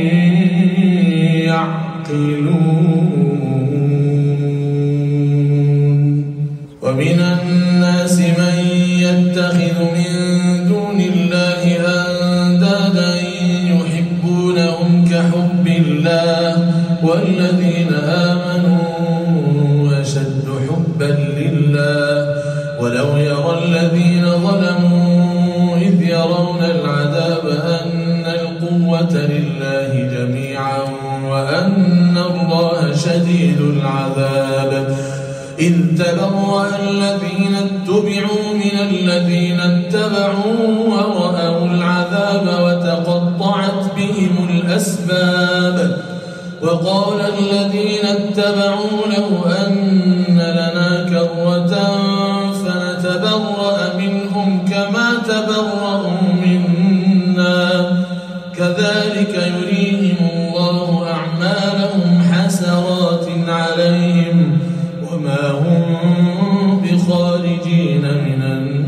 يعقلون. ومن الناس من يتخذ من دون الله أندادا يحبونهم كحب الله والذين آمنوا أشد حبا لله ولو يرى الذين ظلموا إذ يرون العذاب أن القوة لله جميعا وأن الله شديد العذاب إذ تبرأ الذين اتبعوا من الذين اتبعوا ورأوا العذاب وتقطعت بهم الأسباب وقال الذين اتبعوا لو أن لنا كرة فنتبرأ منهم كما تبرأوا منا كذلك يريهم الله أعمالهم حسرات عليهم وما هم بخارجين من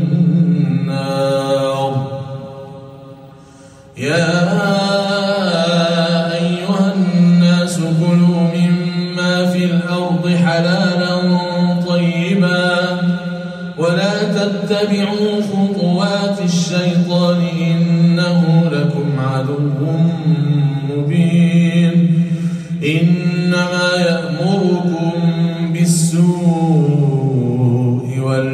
النار. يا أيها الناس كلوا مما في الأرض حلالا طيبا ولا تتبعوا خطوات الشيطان إنه لكم عدو مبين. إنما يأمركم بالسوء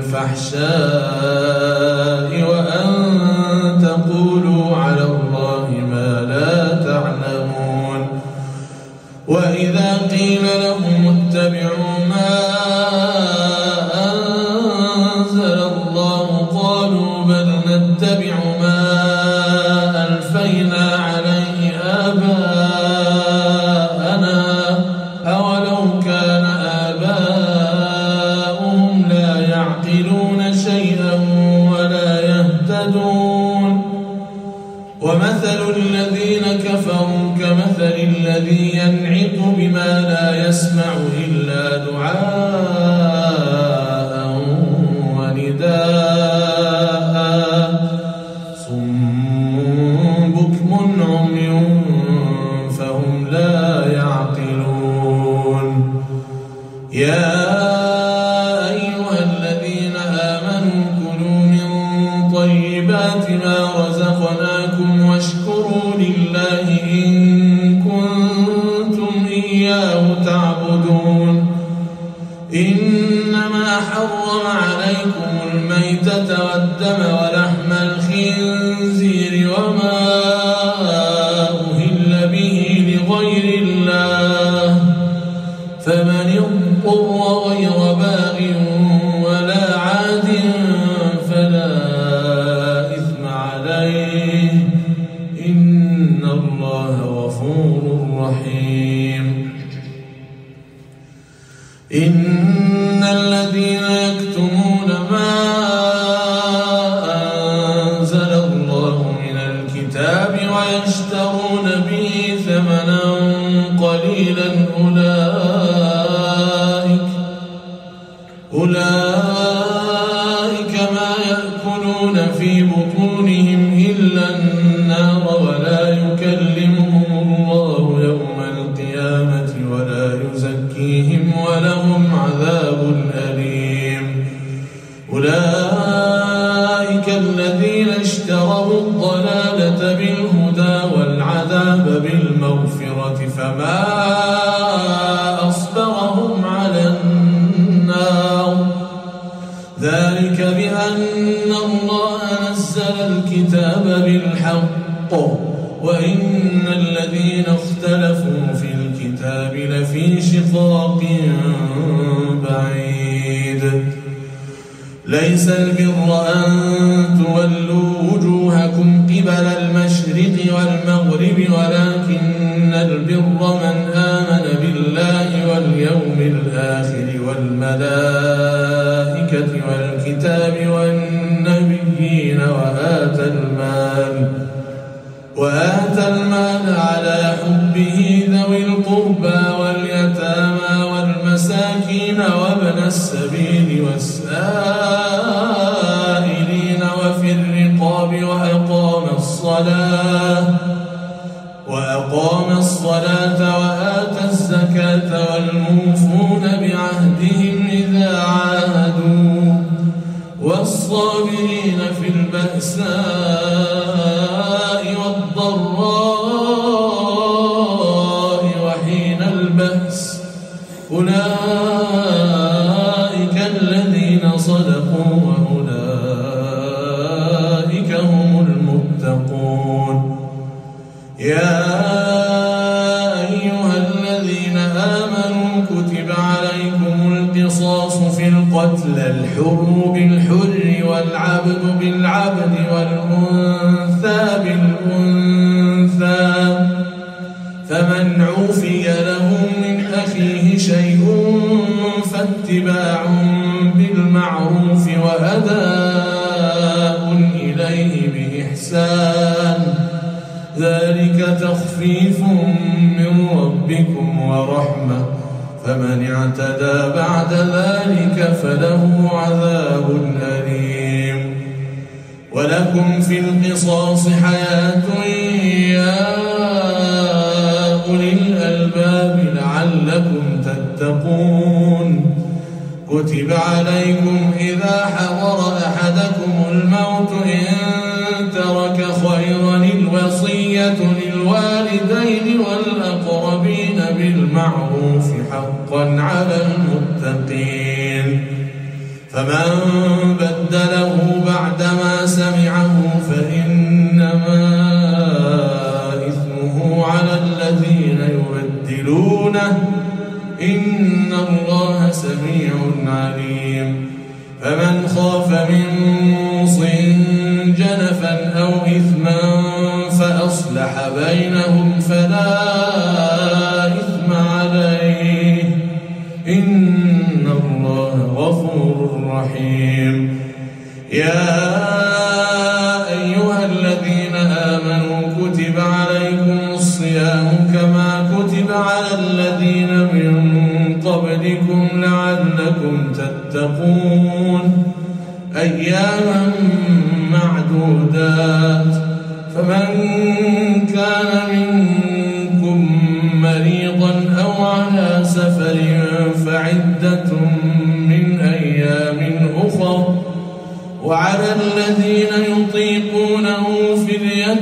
والفحشاء وأن تقولوا على الله ما لا تعلمون. وإذا قيل لهم اتبعوا ما أنزل الله قالوا بل نتبع ما ألفينا عليه آباءنا أولو كان آباؤهم لا يعقلون شيئا ولا يهتدون. ومثل الذين كفروا كمثل الذي ينعق بما لا يسمع إلا دعاء ونداء صم بكم عمي فهم لا يعقلون. يا أيها الذين آمنوا كلوا من طيبات ما رزقناكم واشكروا لله إن كنتم إياه تعبدون. إنما حرم عليكم الميتة والدم ولحم الخنزير وما أهل به لغير الله فمن اضطر غير باغ ولا عاد فلا إثم عليه إن الله غفور رحيم. إن الذين يكتمون ما أنزل الله من الكتاب ويشترون به ثمنا قليلا أولئك ما يأكلون في بطونهم إلا النار ولا يكلمهم الله يوم القيامة ولا يزكيهم ولهم عذاب أليم. أولئك الذين اشتروا الضلالة بالهدى والعذاب بالمغفرة فما أصبرهم على النار ذلك بأن الله نزل الكتاب بالحق وإن الذين اختلفوا في الكتاب لفي شقاق بعيد. ليس البر أن تولوا وجوهكم قبل المشرق والمغرب ولكن البر من آمن بالله واليوم الآخر والملائكة والكتاب وآتى المال على حبه ذوي القربى واليتامى والمساكين وابن السبيل والسائلين وفي الرقاب وأقام الصلاة وآتى الزكاة والموفون بعهدهم إذا عاهدوا والصابرين في البأساء والضراء وحين البأس أولئك الذين صدقوا وأولئك هم المتقون. يا أيها الذين آمنوا كتب عليكم القصاص في القتل الحر بالحر والعبد بالعبد والأنثى بالأنثى فمن عفي له من أخيه شيء فاتباع بالمعروف وأداء إليه بإحسان ذلك تخفيف من ربكم ورحمة فمن اعتدى بعد ذلك فله عذاب أليم. ولكم في القصاص حياة يا أولي الألباب لعلكم تتقون. كتب عليكم إذا حضر أحدكم الموت إن ترك خيرا الوصية للوالدين والأقربين بالمعروف حقا على المتقين. فمن بدله بعدما سمعه فإنما إثمه على الذين يبدلونه إن الله سميع عليم. فمن خاف من موصٍ جنفا أو إثما فأصلح بينهم فلا إثم عليه إن الله غفور رحيم. يا أيها الذين آمنوا كتب عليكم الصيام كما كتب على الذين من قبلكم لعلكم تتقون أياما معدودات. فمن كان منكم مريضا أو على سفر فعدة من أيام أخر وعلى الذين يطيقونه فدية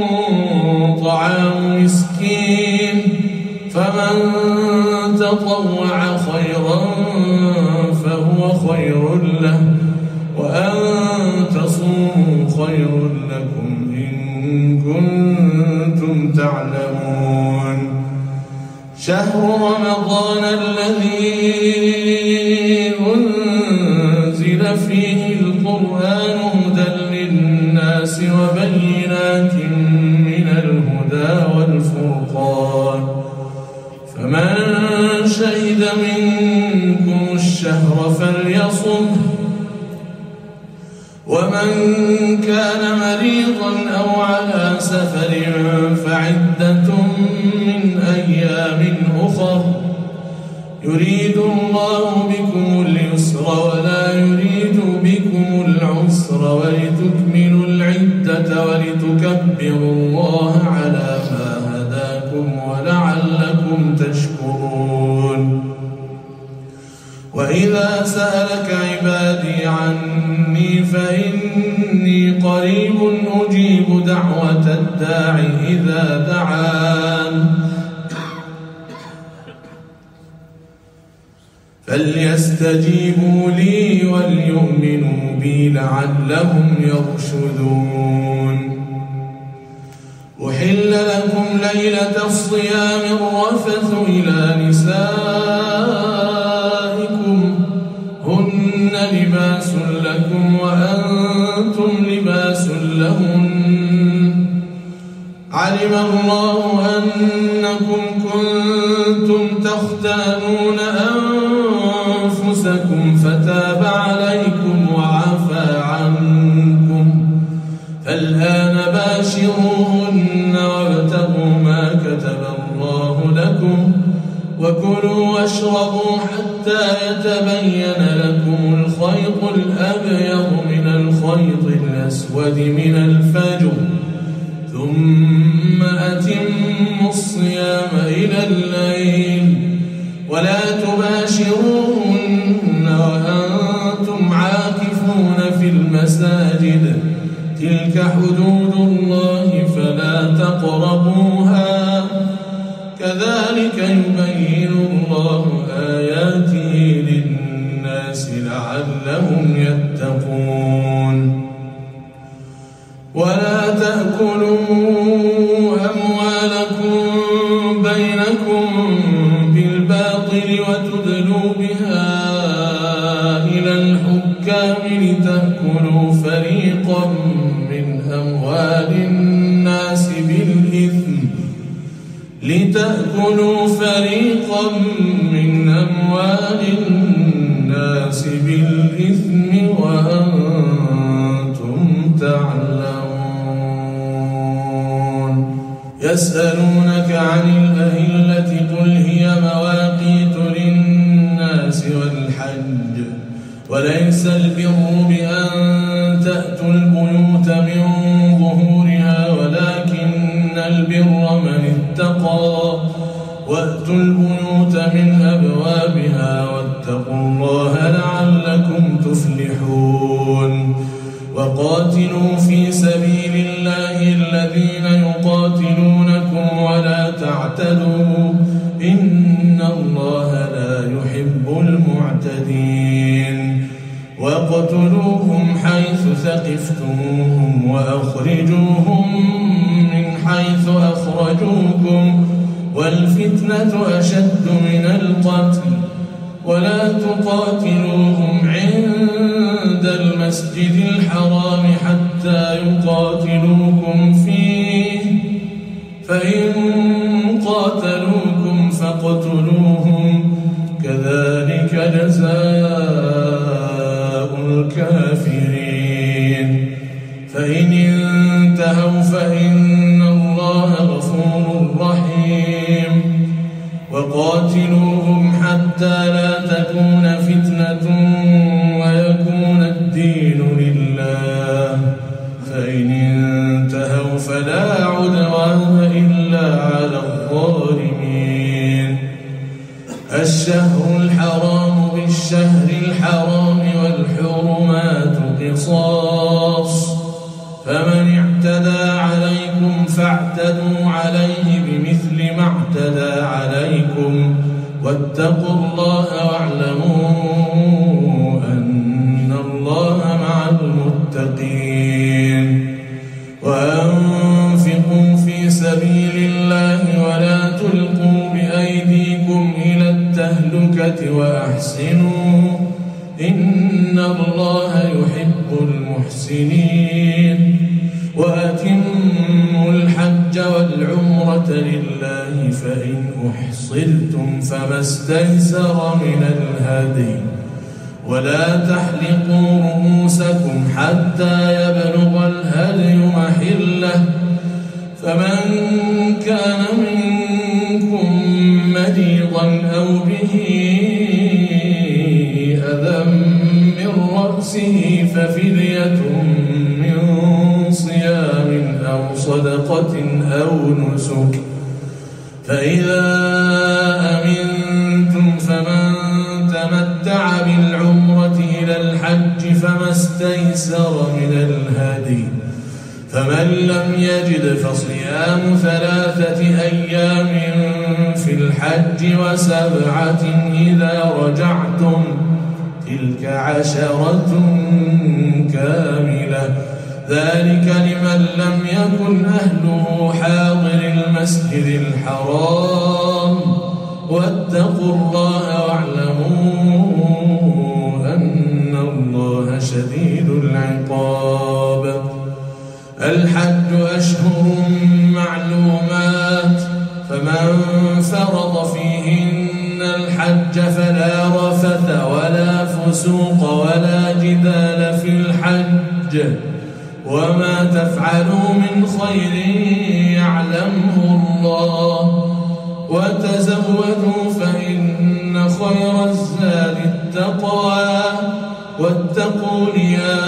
طعام مسكين فمن تطوع خيرا فهو خير له وأن تصوموا خير لكم إن كنتم تعلمون. شهر رمضان الذي أنزل فيه القرآن هدى للناس وبينات من الهدى والفرقان فمن شهد منكم الشهر فليصمه ومن كان مريضا أو على سفر فعدة من أيام أخر يريد الله بكم اليسر ولا يريد بكم العسر ولتكملوا العدة ولتكبروا الله على ما هداكم ولعلكم تشكرون. وإذا سألك عبادي عني فإني قريب أجيب دعوة الداع إذا دعان فليستجيبوا لي وليؤمنوا بي لعلهم يرشدون. أحل لكم ليلة الصيام الرفث إلى نسائكم هن لباس لكم وأنتم لباس لهن علم الله أنكم كنتم تختانون أنفسكم فتاب عليكم وعفى عنكم فالآن باشروهن واشربوا حتى يتبين لكم الخيط الأبيض من الخيط الأسود من الفجر ثم أتموا الصيام إلى الليل ولا تباشروهن وأنتم عاكفون في المساجد تلك حدود الله فلا تقربوها كذلك يبين الله آياته للناس لعلهم يتقون ولا تأكلوا أموالكم بينكم بالباطل وتدلوا بها إلى الحكام لتأكلوا فريقا من أموال الناس بالإثم وأنتم تعلمون يسألونك عن الأهلة قل هي مواقيت للناس والحج وليس البر بأن تأتوا البيوت من ظهورها ولكن البر من اتقى وأتوا البيوت من أبوابها واتقوا الله لعلكم تفلحون وقاتلوا في سبيل الله الذين يقاتلونكم ولا تعتدوا إن الله لا يحب المعتدين واقتلوهم حيث ثقفتموهم وأخرجوهم من حيث أخرجوكم والفتنة أشد من القتل ولا تقاتلوهم عند المسجد الحرام حتى يقاتلوكم فيه فإن قاتلوكم فاقتلوهم كذلك جزاء الكافرين فإن انتهوا فإن الله غفور رحيم وقاتلوهم حتى لا تكون فتنة ويكون الدين لله فإن انتهوا فلا عدوان إلا على الظالمين الشهر الحرام بالشهر الحرام والحرمات قصاص فمن اعتدى عليكم فاعتدوا عليه بمثل ما اعتدى عليكم واتقوا الله واعلموا أن الله مع المتقين وأنفقوا في سبيل الله ولا تلقوا بأيديكم إلى التهلكة وأحسنوا إن الله يحب المحسنين وأتموا الحج والعمرة لله فإن أحصرتم فما استيسر من الهدي ولا تحلقوا رؤوسكم حتى يبلغ الهدي محله فمن كان منكم مريضا أو به أذى من رأسه ففدية من صيام أو صدقة أو نسك فإذا أمنتم فمن تمتع بالعمرة إلى الحج فما استيسر من الهدي فمن لم يجد فصيام 3 أيام في الحج و7 إذا رجعتم تلك 10 كاملة ذلك لمن لم يكن أهله حاضر المسجد الحرام واتقوا الله واعلموا أن الله شديد العقاب الحج أشهر معلومات فمن فرض فيهن الحج فلا رفث ولا فسوق ولا جدال في الحج وما تفعلوا من خير يعلمه الله وتزودوا فإن خير الزاد التقوى واتقون يا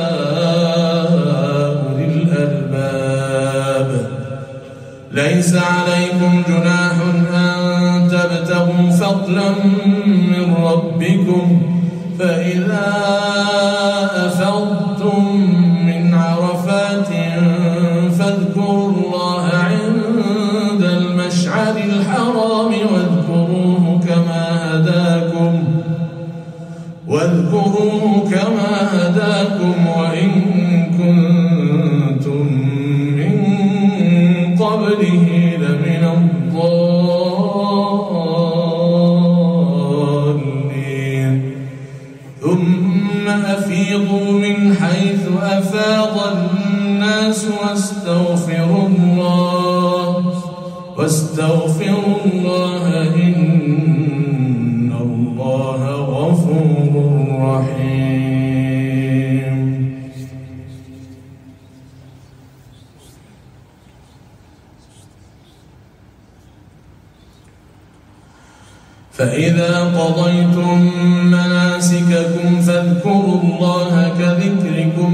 أولي الألباب. ليس عليكم جناح أن تبتغوا فضلا من ربكم فإذا أفضتم من عرفات فاذكروا الله عند المشعر الحرام واذكروه كما هداكم وإن كنتم من قبله لمن الضالين. ثم أفيضوا من حيث أفاض الناس واستغفروا الله إن الله غفور رحيم. فإذا قضيتم مناسككم فاذكروا الله كذكركم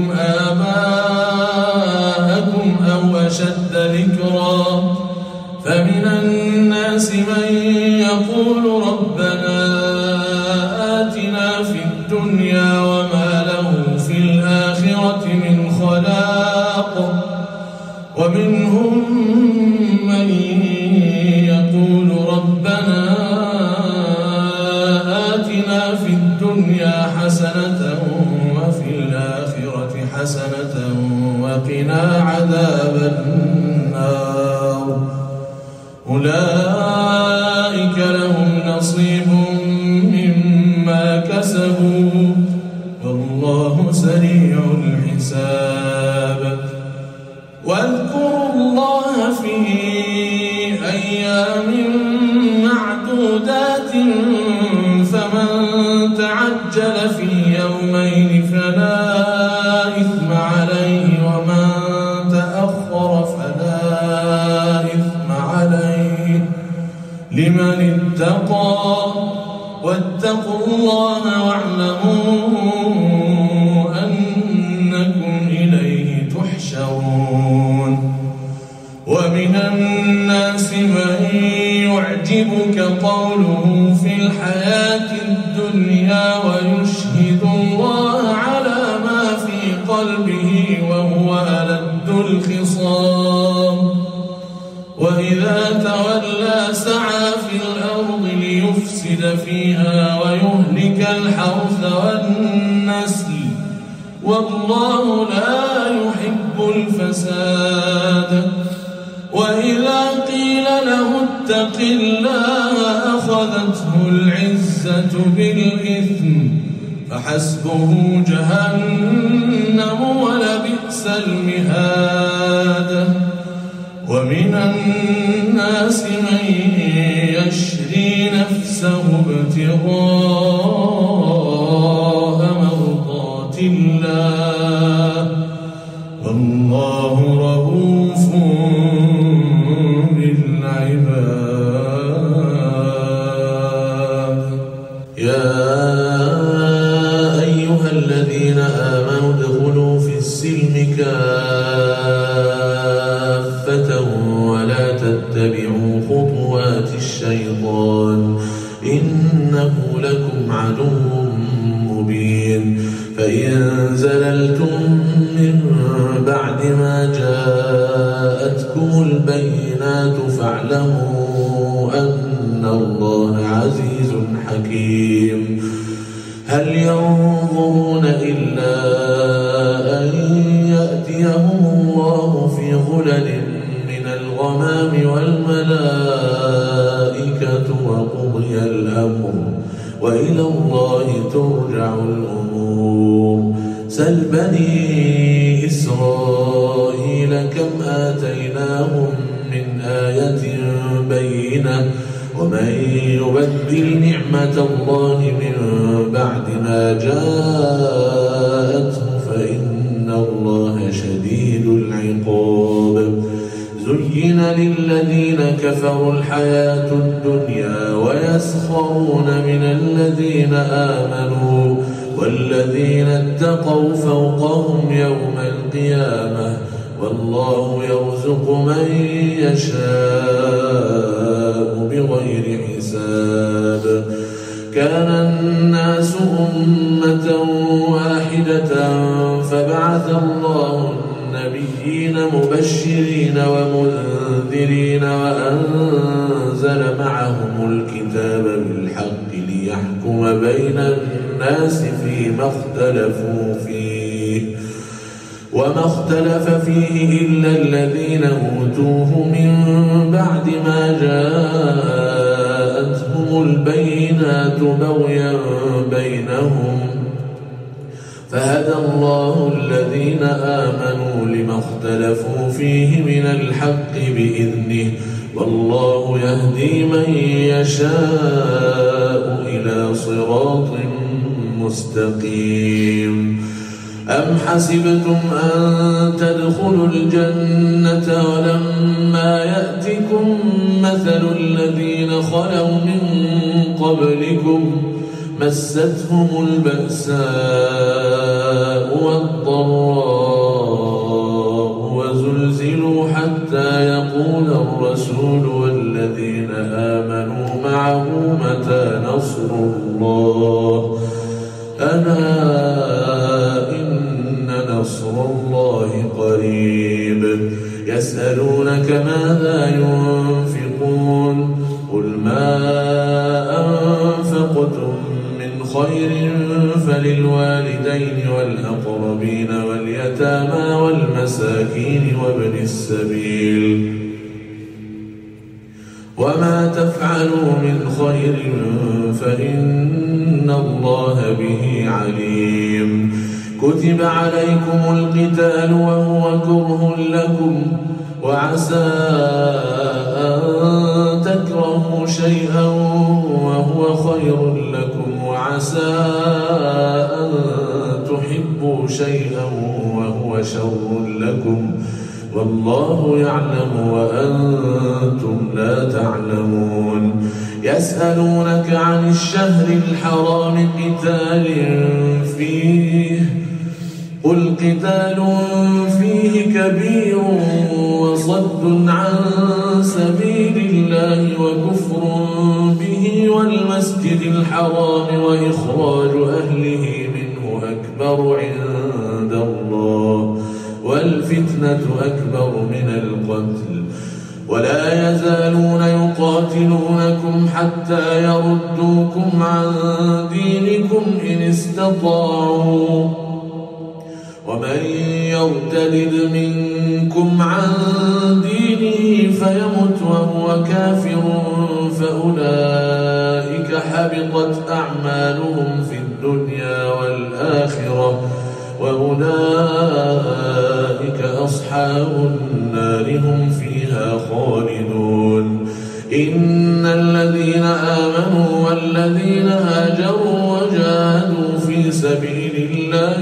آباءكم أو أشد ذكرا. فمن الناس من يقول ربنا آتنا في الدنيا وما له في الآخرة من خلاق ومنهم من يقول ربنا آتنا في الدنيا حسنة وفي الآخرة حسنة وقنا عذاب النار. أولئك لهم نصيب مما كسبوا والله سريع الحساب. واذكروا الله في أيام معدودات فمن تعجل في يومين فلا إثم عليه ومن تأخر فلا إثم عليه لمن اتقى. واتقوا الله واعلموا أنكم إليه تحشرون. ومن الناس من يعجبك قوله في الحياة الدنيا ويشهد الله على ما في قلبه وهو ألد الخصام. وإذا تولى سعى في الأرض ليفسد فيها ويهلك الحرث والنسل والله لا يحب الفساد. وإذا قيل له اتق الله أخذته العزة بالإثم فحسبه جهنم ولبئس المهاد. ومن الناس من يشري نفسه ابتغاء مرضات الله والله رؤوف بالعباد. يا أيها الذين آمنوا ادخلوا في السلم كافة ولا تتبعوا خطوات الشيطان إنه لكم عدو مبين. فإن زللتم من بعد ما جاءتكم البينات فاعلموا أن الله عزيز حكيم. هل ينظرون إلا أن يأتيهم الله في ظلل من الغمام والملائكة وقضي الأمر وإلى الله ترجع الأمور. سل بني إسرائيل كم آتيناهم من آية بينة ومن يبدل نعمة الله من بعد ما جاءته فإن الله شديد العقاب. زين زين للذين كفروا الحياة الدنيا ويسخرون من الذين آمنوا والذين اتقوا فوقهم يوم القيامة والله يرزق من يشاء بغير حساب. كان الناس أمة واحدة فبعث الله النبيين مبشرين ومنذرين وأنزل معهم الكتاب بالحق ليحكم بين الناس فيما اختلفوا فيه وما اختلف فيه إلا الذين أوتوه من بعد ما جاءتهم البينات بغيا بينهم فهدى الله الذين آمنوا لما اختلفوا فيه من الحق بإذنه والله يهدي من يشاء إلى صراط مستقيم. أم حسبتم أن تدخلوا الجنة ولما يأتكم مثل الذين خلوا من قبلكم مستهم البأساء والضراء وزلزلوا حتى يقول الرسول والذين آمنوا معه متى نصر الله ألا إن نصر الله قريب. يسألونك ماذا ينفقون قل ما أنفقتم من خير فللوالدين والأقربين واليتامى والمساكين وابن السبيل وما تفعلوا من خير فإن الله به عليم. كتب عليكم القتال وهو كره لكم وعسى أن تكرهوا شيئا وهو خير لكم وعسى أن تحبوا شيئا وهو شر لكم والله يعلم وأنتم لا تعلمون. يسألونك عن الشهر الحرام قتال فيه قل قتال فيه كبير وصد عن سبيل الله وكفر به والمسجد الحرام وإخراج أهله منه أكبر عند الله والفتنة أكبر من القتل ولا يزالون يقاتلونكم حتى يردوكم عن دينكم إن استطاعوا ومن يرتد منكم عن دينه فيمت وهو كافر فأولئك حبطت أعمالهم في الدنيا والآخرة وأولئك أصحاب النار هم فيها خالدون. إن الذين آمنوا والذين هاجروا وجاهدوا في سبيل الله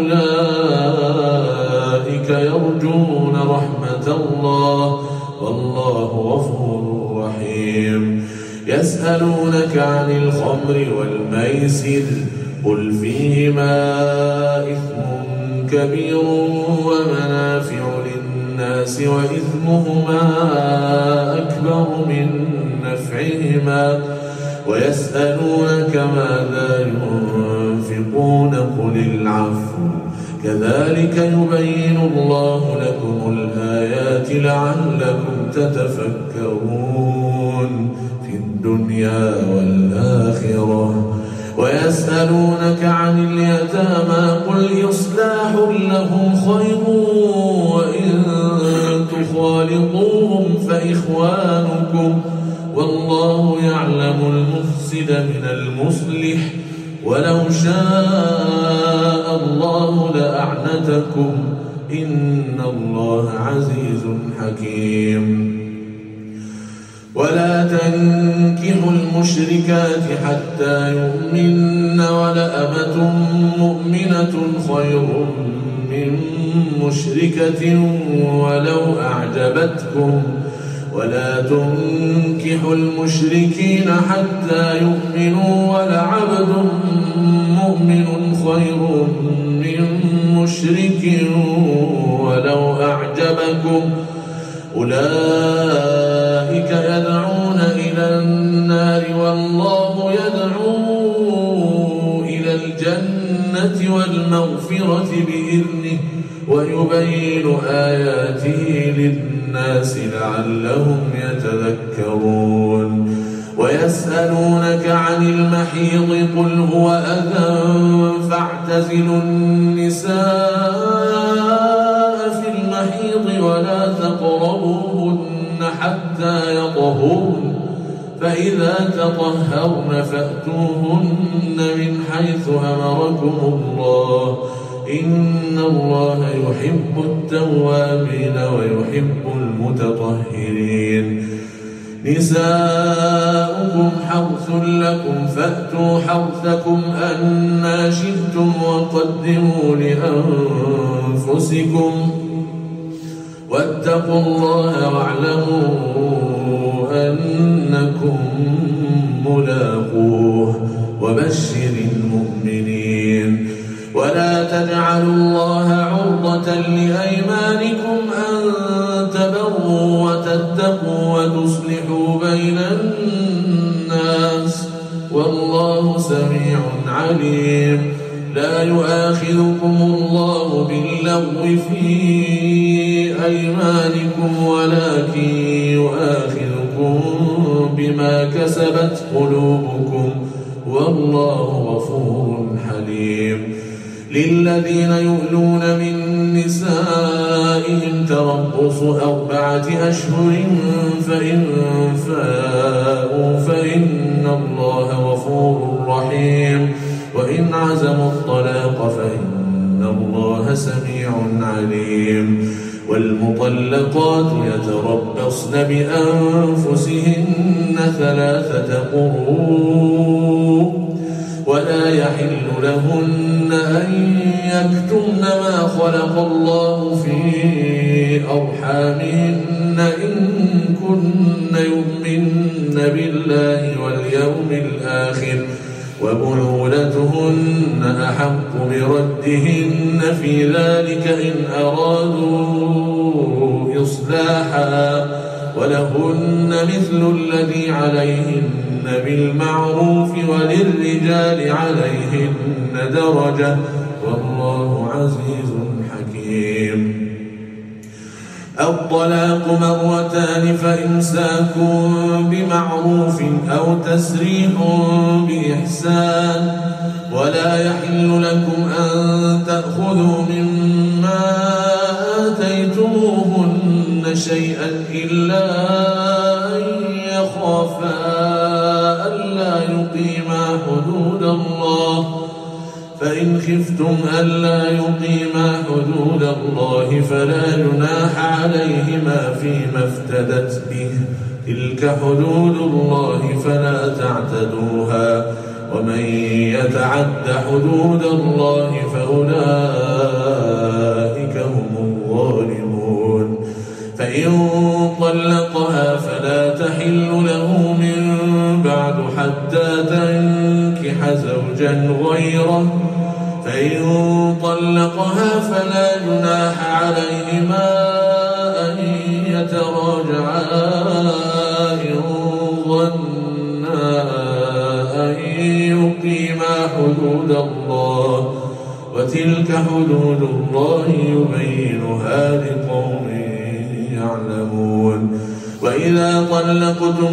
أولئك يرجون رحمة الله والله غفور رحيم. يسألونك عن الخمر والميسر قل فيهما إثم كبير ومنافع للناس وإثمهما أكبر من نفعهما ويسألونك ماذا ينفقون قل العفو كذلك يبين الله لكم الآيات لعلكم تتفكرون في الدنيا والآخرة. ويسألونك عن اليتامى قل إصلاح لهم خير وإن تخالطوهم فإخوانكم والله يعلم المفسد من المصلح ولو شاء الله لأعنتكم إن الله عزيز حكيم. ولا تنكحوا المشركات حتى يؤمن ولأمة مؤمنة خير من مشركة ولو أعجبتكم ولا تنكحوا المشركين حتى يؤمنوا ولعبد مؤمن خير من مشرك ولو أعجبكم أولئك يدعون إلى النار والله يدعو إلى الجنة والمغفرة بإذنه ويبين آياته للناس لعلهم يتذكرون ويسألونك عن المحيض قل هو أذى فاعتزلوا النساء في المحيض ولا تقربوهن حتى يطهرن فإذا تطهرن فأتوهن من حيث أمركم الله إن الله يحب التوابين ويحب المتطهرين نساؤكم حرث لكم فأتوا حرثكم أنى شئتم وقدموا لأنفسكم واتقوا الله واعلموا أنكم ملاقوه وبشر المؤمنين ولا تجعلوا الله عرضة لأيمانكم أن تبروا وتتقوا وتصلحوا بين الناس والله سميع عليم لا يؤاخذكم الله باللغو في أيمانكم ولكن يؤاخذكم بما كسبت قلوبكم والله غفور حليم للذين يؤلون من نسائهم تربص 4 أشهر فإن فاءوا فإن الله غفور رحيم وإن عزموا الطلاق فإن الله سميع عليم والمطلقات يتربصن بأنفسهن 3 قروء ولا يحل لهن أن يكتمن ما خلق الله في أرحامهن إن كن يؤمن بالله واليوم الآخر وبعولتهن أحق بردهن في ذلك إن أرادوا إصلاحا ولهن مثل الذي عليهن بالمعروف وللرجال عليهن درجة والله عزيز حكيم الطلاق 2 فإمساك بمعروف أو تسريح بإحسان ولا يحل لكم أن تأخذوا مما آتيتموهن شيئا إلا أن يخافا ألا يقيما حدود الله فإن خفتم ألا يقيما حدود الله فلا جناح عليهما فيما افتدت به تلك حدود الله فلا تعتدوها ومن يتعد حدود الله فأولئك هم الظالمون فإن طلقها فلا تحل له من بعد حتى تنكح زوجا غيره فإن طلقها فلا جناح عليهما أن يتراجعا إن ظنا أن يقيما حدود الله وتلك حدود الله يبينها لقوم يعلمون وإذا طلقتم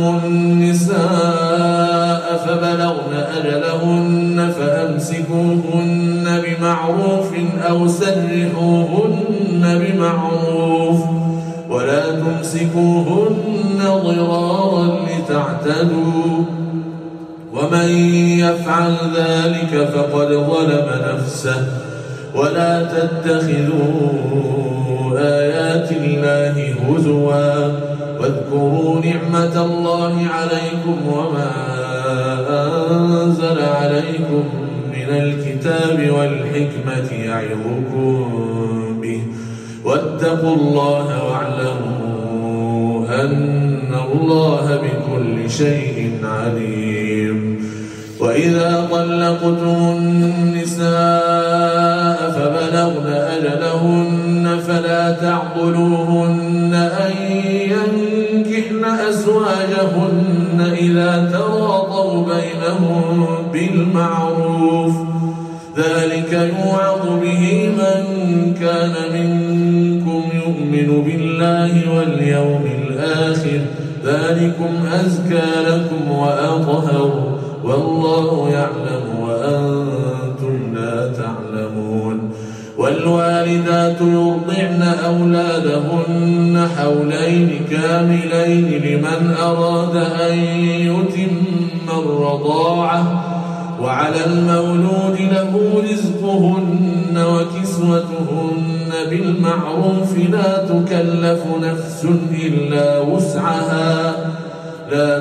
النساء فبلغن أجلهن فأمسكوهن بمعروف أو سرحوهن بمعروف ولا تمسكوهن ضرارا لتعتدوا ومن يفعل ذلك فقد ظلم نفسه ولا تتخذوا آيات الله هزوا واذكروا نعمة الله عليكم وما أنزل عليكم من الكتاب والحكمة يعظكم به واتقوا الله واعلموا أن الله بكل شيء عليم. وإذا طلقتم النساء فبلغن أجلهن فلا تعضلوهن أن ينكحن أزواجهن إذا تراضوا بينهم بالمعروف، ذلك يوعظ به من كان منكم يؤمن بالله واليوم الآخر، ذلكم أزكى لكم وأطهر، والله يعلم وأنتم لا تعلمون. والوالدات يرضعن أولادهن حولين كاملين لمن أراد أن يتم الرضاعة، وعلى المولود له رزقهن وكسوتهن بالمعروف، لا تكلف نفس إلا وسعها، لا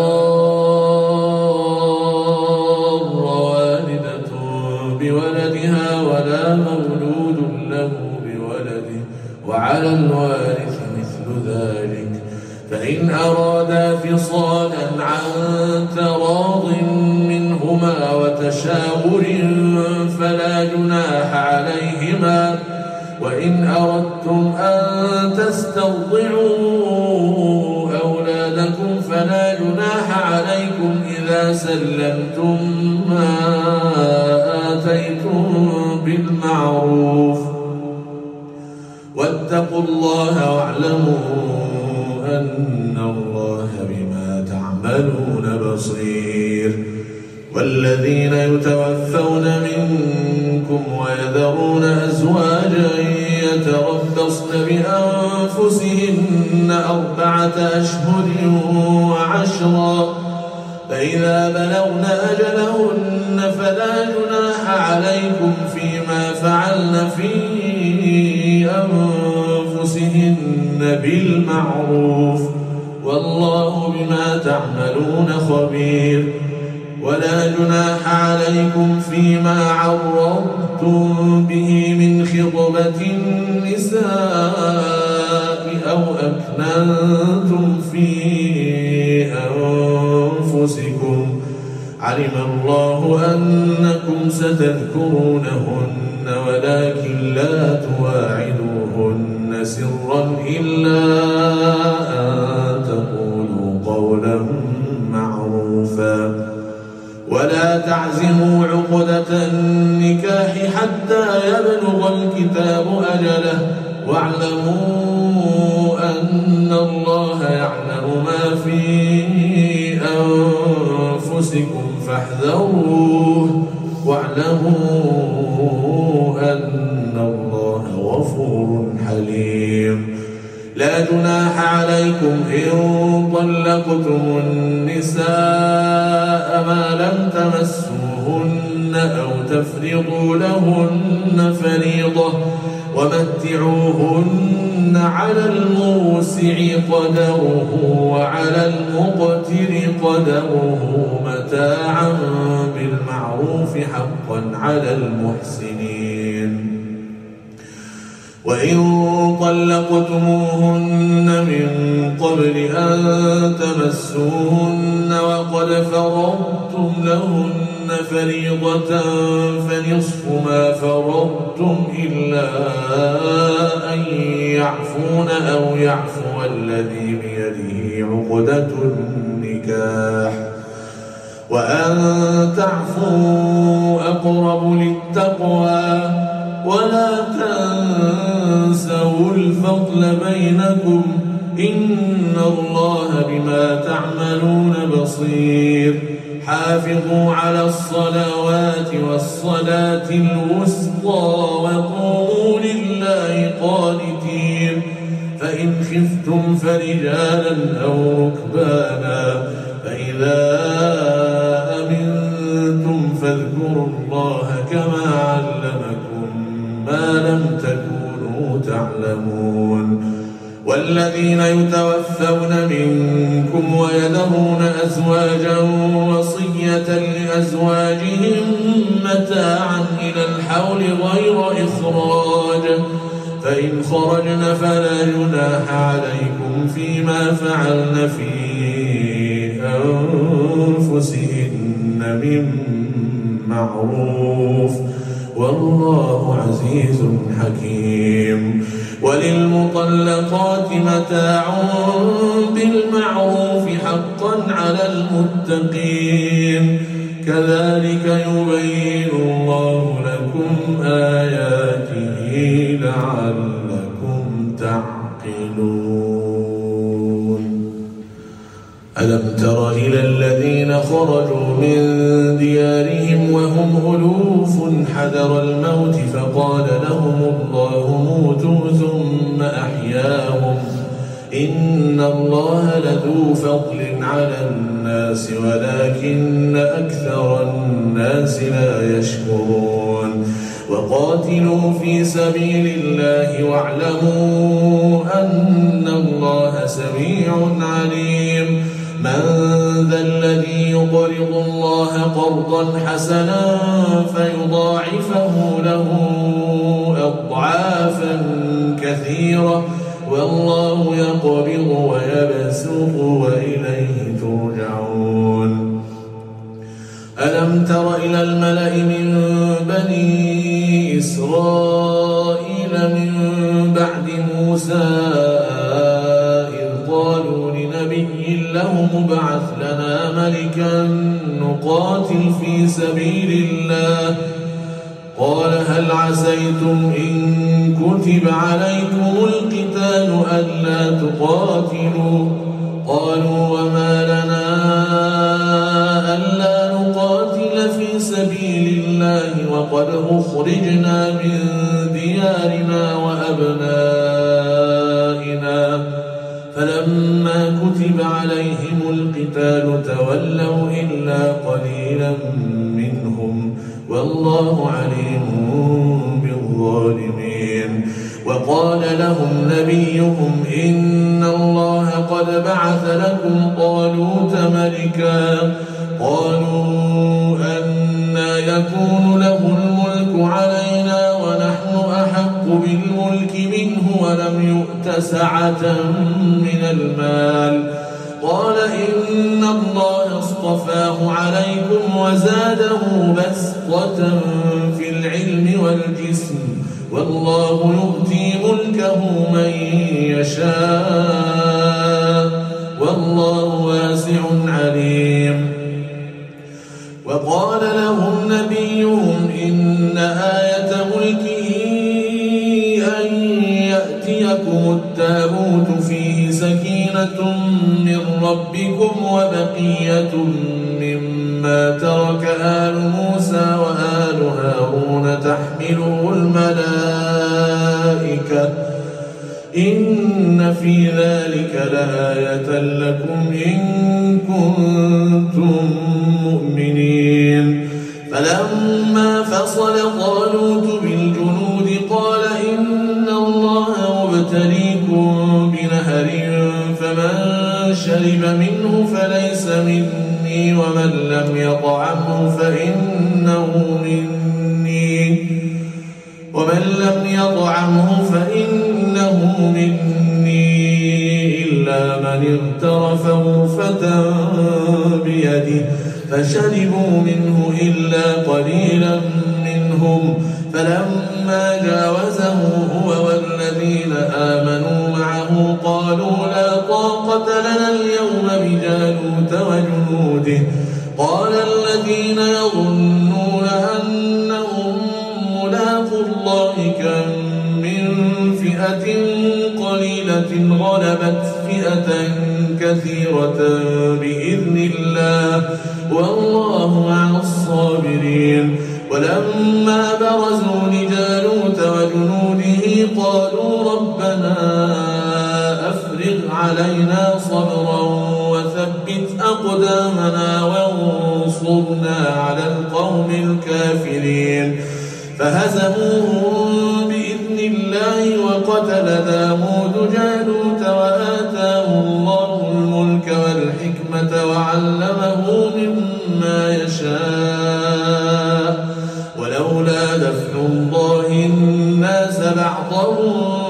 تضار والدة بولدها ولا مولود له بولده، وعلى الوارث مثل ذلك، فإن أرادا فصالا عن تراض منهما وتشاور فلا جناح عليهما. وإن أردتم أن تسترضعوا أولادكم فلا جناح عليكم إذا سلمتم ما آتيتم بالمعروف، واتقوا الله واعلموا أن الله بما تعملون بصير. والذين يتوفون منكم ويذرون أزواجا يتربصن بأنفسهن 4 أشهر وعشرا، فإذا بلغن أجلهن فلا جناح عليكم فيما فعلن في أنفسهن بالمعروف، والله بما تعملون خبير. ولا جناح عليكم فيما عرضتم به من خطبة النساء أو أكننتم في أنفسكم، علم الله أنكم ستذكرونهن ولكن لا تواعدوهن سرا إلا أن تقولوا قولا معروفا. ولا تعزموا عقدة النكاح حتى يبلغ الكتاب أجله، واعلموا أن الله يعلم ما في أنفسكم فاحذروه، واعلموا أن الله غفور حليم. لا جناح عليكم إن طلقتم النساء ما لم تمسوهن أو تفرضوا لهن فريضة، ومتعوهن على الموسع قدره وعلى المقتر قدره متاعا بالمعروف حقا على المحسنين. وإن طلقتموهن من قبل أن تمسوهن وقد فرضتم لهن فريضة فنصف ما فرضتم إلا أن يعفون أو يعفو الذي بيده عقدة النكاح، وأن تعفوا أقرب للتقوى، ولا تنسوا الفضل بينكم، إن الله بما تعملون بصير. حافظوا على الصلوات والصلاة الوسطى وقوموا لله قانتين، فإن خفتم فرجالا أو ركبانا، فإذا أمنتم فاذكروا الله كما علمكم ما لم تكونوا تعلمون. والذين يتوفون منكم ويذرون أزواجا وصية لأزواجهم متاعا إلى الحول غير إخراج، فإن خرجن فلا جناح عليكم فيما فعلن في أنفسهن من معروف والله عزيز حكيم. وللمطلقات متاع بالمعروف حقا على المتقين كذلك يبين الله لكم آياته لعلكم تعقلون. ألم تر إلى الذين خرجوا من ديارهم وهم ألوف حذر الموت فقال لهم الله موتوا ثم أحياهم إن الله لذو فضل على الناس ولكن أكثر الناس لا يشكرون. وقاتلوا في سبيل الله واعلموا أن الله سميع عليم. من ذا الذي يقرض الله قرضا حسنا فيضاعفه له أضعافا كثيرة والله يقبض ويبسط وإليه ترجعون. ألم تر إلى الملأ من بني إسرائيل من بعد موسى إذ قالوا لنبي لهم ابعث لنا ملكا نقاتل في سبيل الله قال هل عسيتم إن كتب عليكم القتال ألا تقاتلوا قالوا وما لنا ألا نقاتل في سبيل الله وقد أخرجنا من ديارنا وأبنائنا فلما كتب عليهم القتال تولوا إلا قليلا منهم والله عليم بالظالمين. وقال لهم نبيهم إن الله قد بعث لكم طالوت ملكا قالوا أنى يكون له الملك علينا ونحن أحق بالملك منه ولم يؤت سعة من المال قال إن الله اصطفاه عليكم وزاده بسطة في العلم والجسم والله يؤتي ملكه من يشاء والله واسع عليم. وقال لهم نبيهم إن آية ملكه أن يأتيكم التابوت فيه سكينة من ربكم وبقية مما ترك آل موسى وآل هارون تحمله الملائكة إن في ذلك لآية لكم إن كنتم مؤمنين. فلما فصل طالوت بالجنود قال إن الله مبتليكم بنهر فمن شرب منه فليس مني ومن لم يطعمه فإنه مني إلا من اغترف غرفة بيده فشربوا منه إلا قليلا منهم فلما جاوزه هو والذين آمنوا معه قالوا لا طاقة لنا اليوم بجالوت وجنوده قال الذين يظنون أنهم ملاقو الله كم من فئة قليلة غلبت فئة كثيرة بإذن الله والله مع الصابرين. ولما برزوا لجالوت وجنوده قالوا ربنا أفرغ علينا صبرا وثبت أقدامنا وانصرنا على القوم الكافرين. فهزموهم بإذن الله وقتل داود جالوت وآتاه الله الملك والحكمة وعلمه مما يشاء ولولا دفع الله الناس بعضهم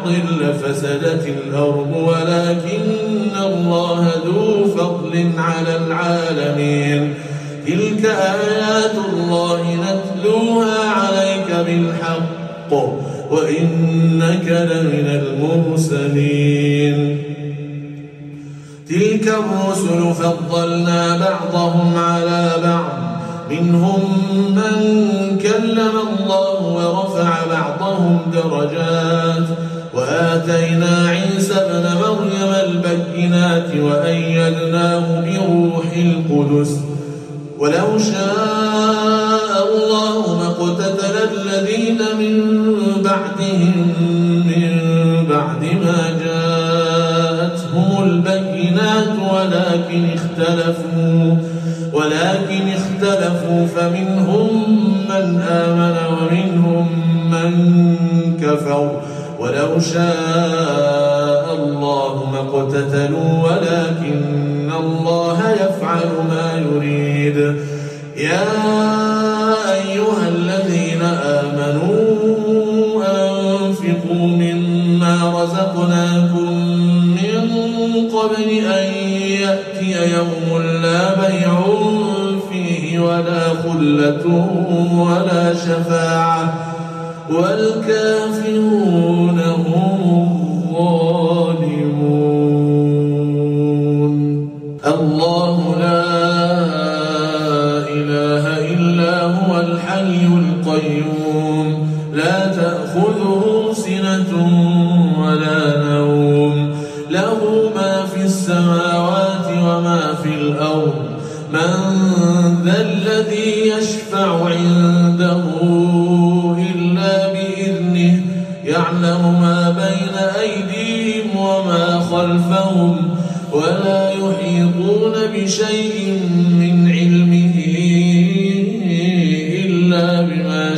ببعض لفسدت الأرض ولكن الله ذو فضل على العالمين. تلك آيات الله نتلوها عليك بالحق وإنك لمن المرسلين. تلك الرسل فضلنا بعضهم على بعض منهم من كلم الله ورفع بعضهم درجات وآتينا عيسى ابن مريم البينات وأيدناه بروح القدس ولو شاء الله ما اقتتل الذين من بعدهم من بعد ما جاءتهم البينات ولكن اختلفوا فمنهم من آمن ومنهم من كفر ولو شاء الله ما اقتتلوا ولكن الله يفعل ما يريد. يا أيها الذين آمنوا أنفقوا مما رزقناكم من قبل أن يأتي يوم لا بيع فيه ولا خلة ولا شفاعة والكافرون هم الظالمون. الله لا إله إلا هو الحي القيوم لا تأخذه سنة ولا نوم له ما في السماوات وما في الأرض. من ذا الذي يشفع عنده إلا بإذنه يعلم ما بين أيديهم وما خلفهم ولا يحيطون بشيء من علمه إلا بما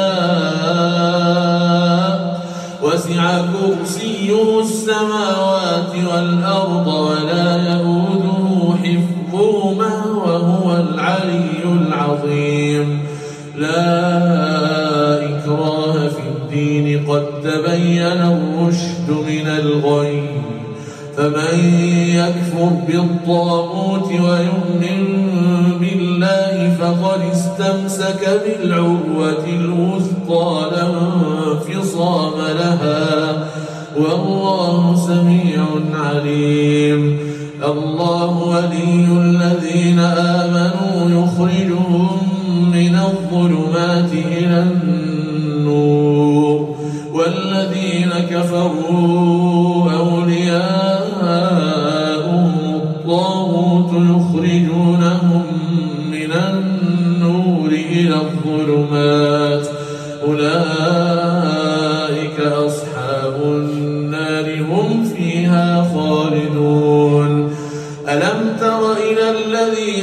شاء وسع كرسيه السماوات والأرض ولا يؤوده حفظهما وهو العلي العظيم. لا إكراه في الدين قد تبين الرشد من الغي فمن يكفر بالطاغوت ويؤمن بالله فقد استمسك بالعروة الوثقى لا انفصام لها والله سميع عليم. الله ولي الذين آمنوا يخرجهم من الظلمات إلى النور والذين كفروا أولياءهم الطاغوت يخرجونهم من النور إلى الظلمات أولئك أصحاب النار هم فيها خالدون. ألم تر إلى الذي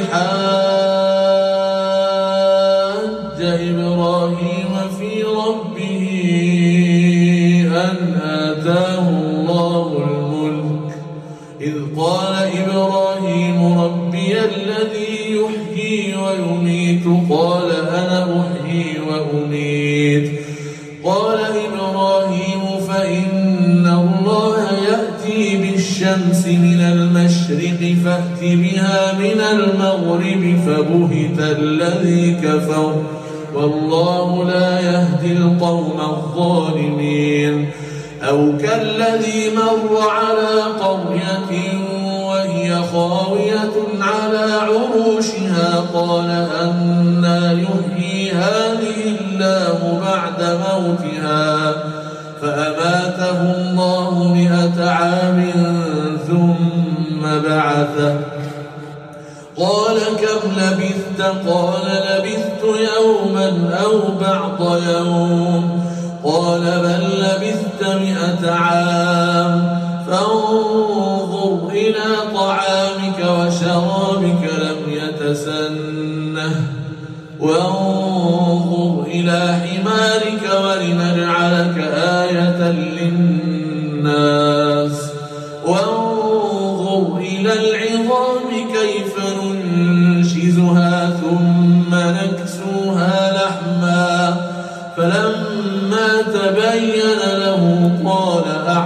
حاج إبراهيم في ربه أن آتاه الله الملك إذ قال إبراهيم ربي الذي يحيي ويميت قال أنا أحيي وأميت قال إبراهيم فإن الله يأتي بالشمس من المشرق فأت بها من المغرب فبهت الذي كفر والله لا يهدي القوم الظالمين. أو كالذي مر على قرية وهي خاوية على عروشها قال أنى يحيي هذه الله بعد موتها فأماته الله 100 عام ثم بعثه قال كم لبثت قال لبثت يوما أو بعض يوم قال بل لبثت 100 عام فانظر إلى طعامك وشرابك لم يتسنه وانظر إلى حمارك ولنجعلك آية للناس وانظر إلى العظام كيف ننشزها ثم نكسوها لحما فلما تبين له قال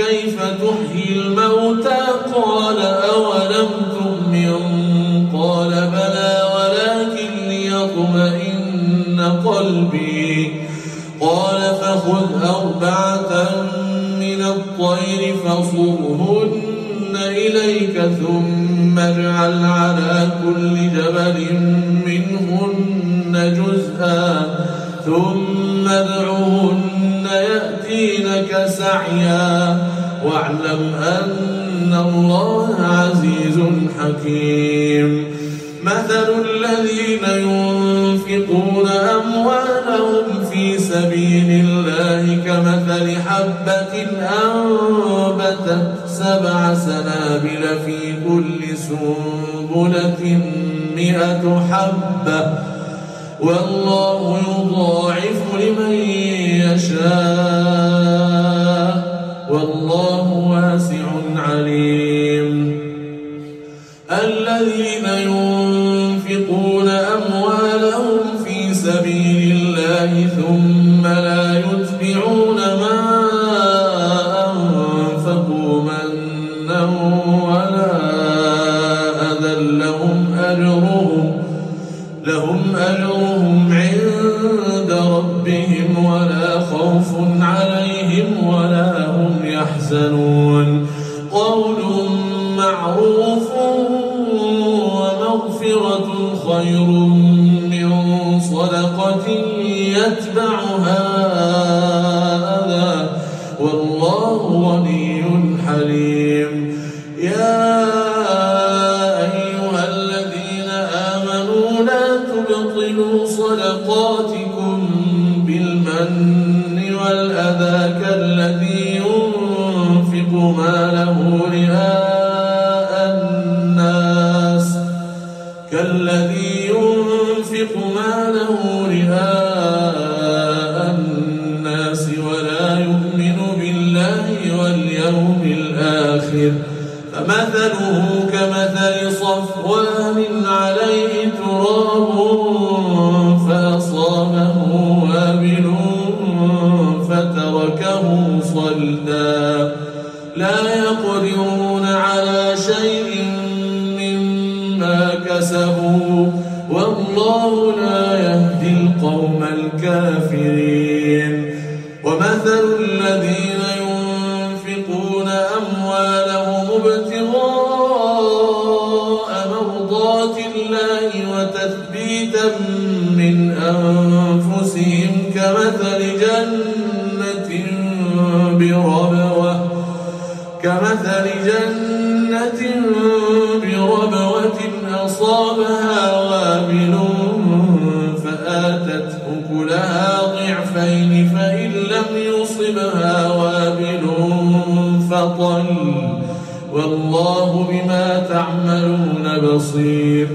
كيف تحيي الموتى قال أولم تؤمن قال بلى ولكن ليطمئن قلبي قال فخذ 4 من الطير فصرهن إليك ثم اجعل على كل جبل منهن جزءا ثم ادعوهن يأتينك سعيا واعلم أن الله عزيز حكيم مثل الذين ينفقون أموالهم في سبيل الله كمثل حبة أنبتت 7 سنابل في كل سنبلة 100 حبة والله يضاعف لمن يشاء والله واسع عليم الذين ينفقون أموالهم في سبيل الله ثم لا يتبعون ما أنفقوا منا ولا أذى لهم أجرهم عند ربهم ولا خوف عليهم ولا هم يحزنون قول معروف ومغفرة خير من صدقة يتبعها أذى والله غني حليم يا أيها الذين آمنوا لا تبطلوا صدقاتكم بالمن والأذى كالذي ينفق ماله رئاء الناس ولا يؤمن بالله واليوم الآخر فمثله كمثل صفوان عليه تراب فأصابه وابل فتركه صلدا لا يقدرون على شيء مما كسبوا والله لا يهدي القوم الكافرين ومثل الذين ينفقون أموالهم ابتغاء مرضات الله وتثبيتا من أنفسهم كمثل جنة بربوة أصابها وابل فآتت أكلها ضعفين فإن لم يصبها وابل فطل والله بما تعملون بصير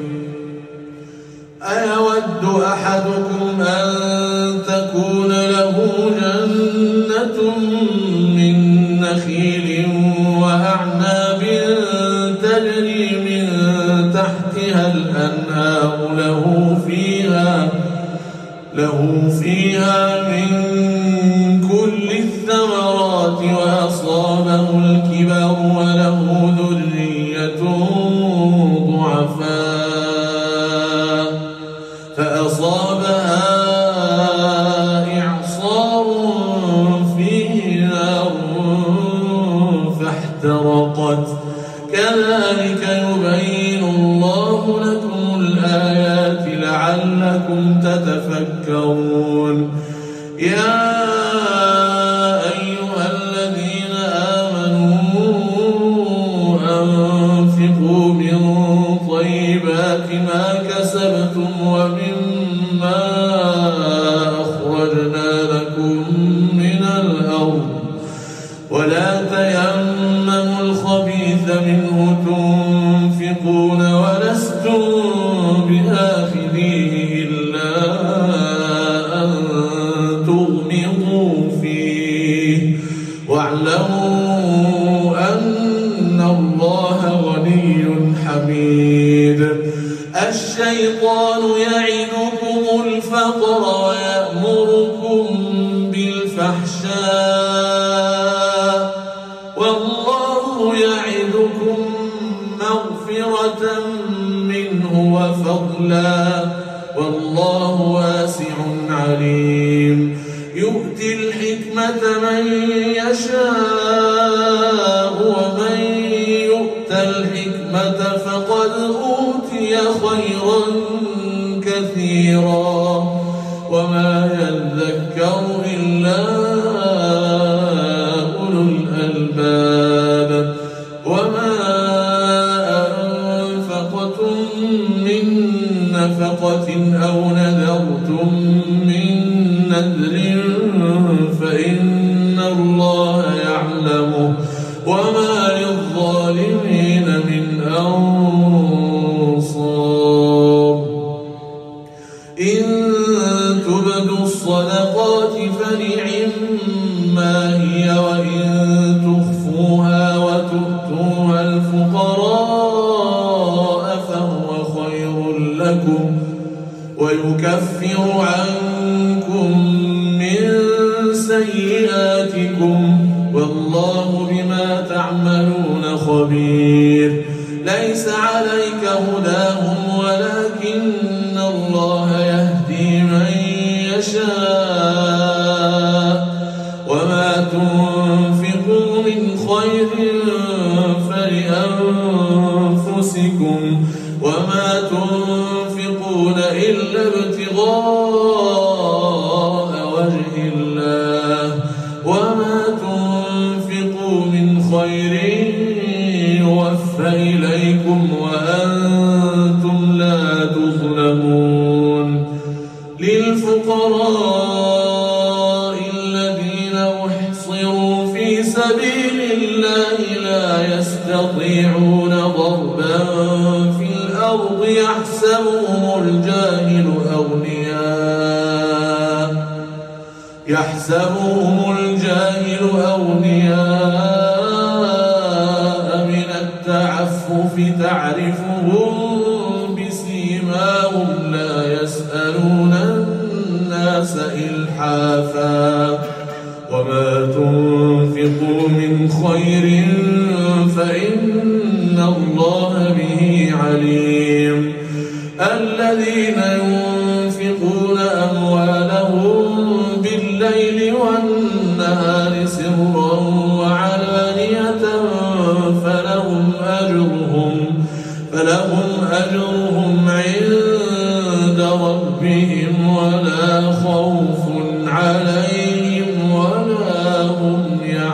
أيود أحدكم أن تكون له جنة من نخيل وأعناب تجري من تحتها الأنهار له فيها من كل الثمرات وأصابه الكبر وله ذرية ضعفاء فأصابها إعصار فيه نار فاحترقت كذلك يبين الله لكم الآيات لعلكم تتفكرون يا أيها الذين آمنوا أنفقوا من طيبات ما كسبتم ومما أخرجنا لكم من الأرض ولا تيمموا الخبيث منه تنفقون ولستم بآخذيه إلا أن تغمضوا فيه واعلموا أن الله غني حميد الشيطان يعدكم الفقر ويأمركم بالفحشاء نخلا والله واسع عليم يؤتي الحكمة من يشاء ومن يؤت الحكمة فقد أوتي خيرا كثيرا وما يذكر إلا أولو الألباب وما أنفقتم من نفقة أو نذرتم من نذر فإن الله يعلمه وما للظالمين من أنصار إن تبدوا الصدقات فنعما هي وإن تخفوها وتؤتوها الفقراء فهو خير لكم ويكفر عنكم من سيئاتكم والله بما تعملون خبير ليس عليك هداهم ولكن الله يهدي من يشاء وما تنفقوا من خير فلأنفسكم وما تنفقون إلا ابتغاء وجه الله وما تنفقوا من خير يوفى إليكم وأنتم لا تظلمون للفقراء الذين أحصروا في سبيل الله لا يستطيعون ضربا في الأرض يحسبهم الجاهل أغنياء من التعفف تعرفهم بسيماهم لا يسألون الناس إلحافا وما تنفقوا من خير فإن الله به عليم الذين ينفقون أموالهم بالليل والنهار سرا وعلانية فلهم أجرهم عند ربهم ولا خوف عليهم ولا هم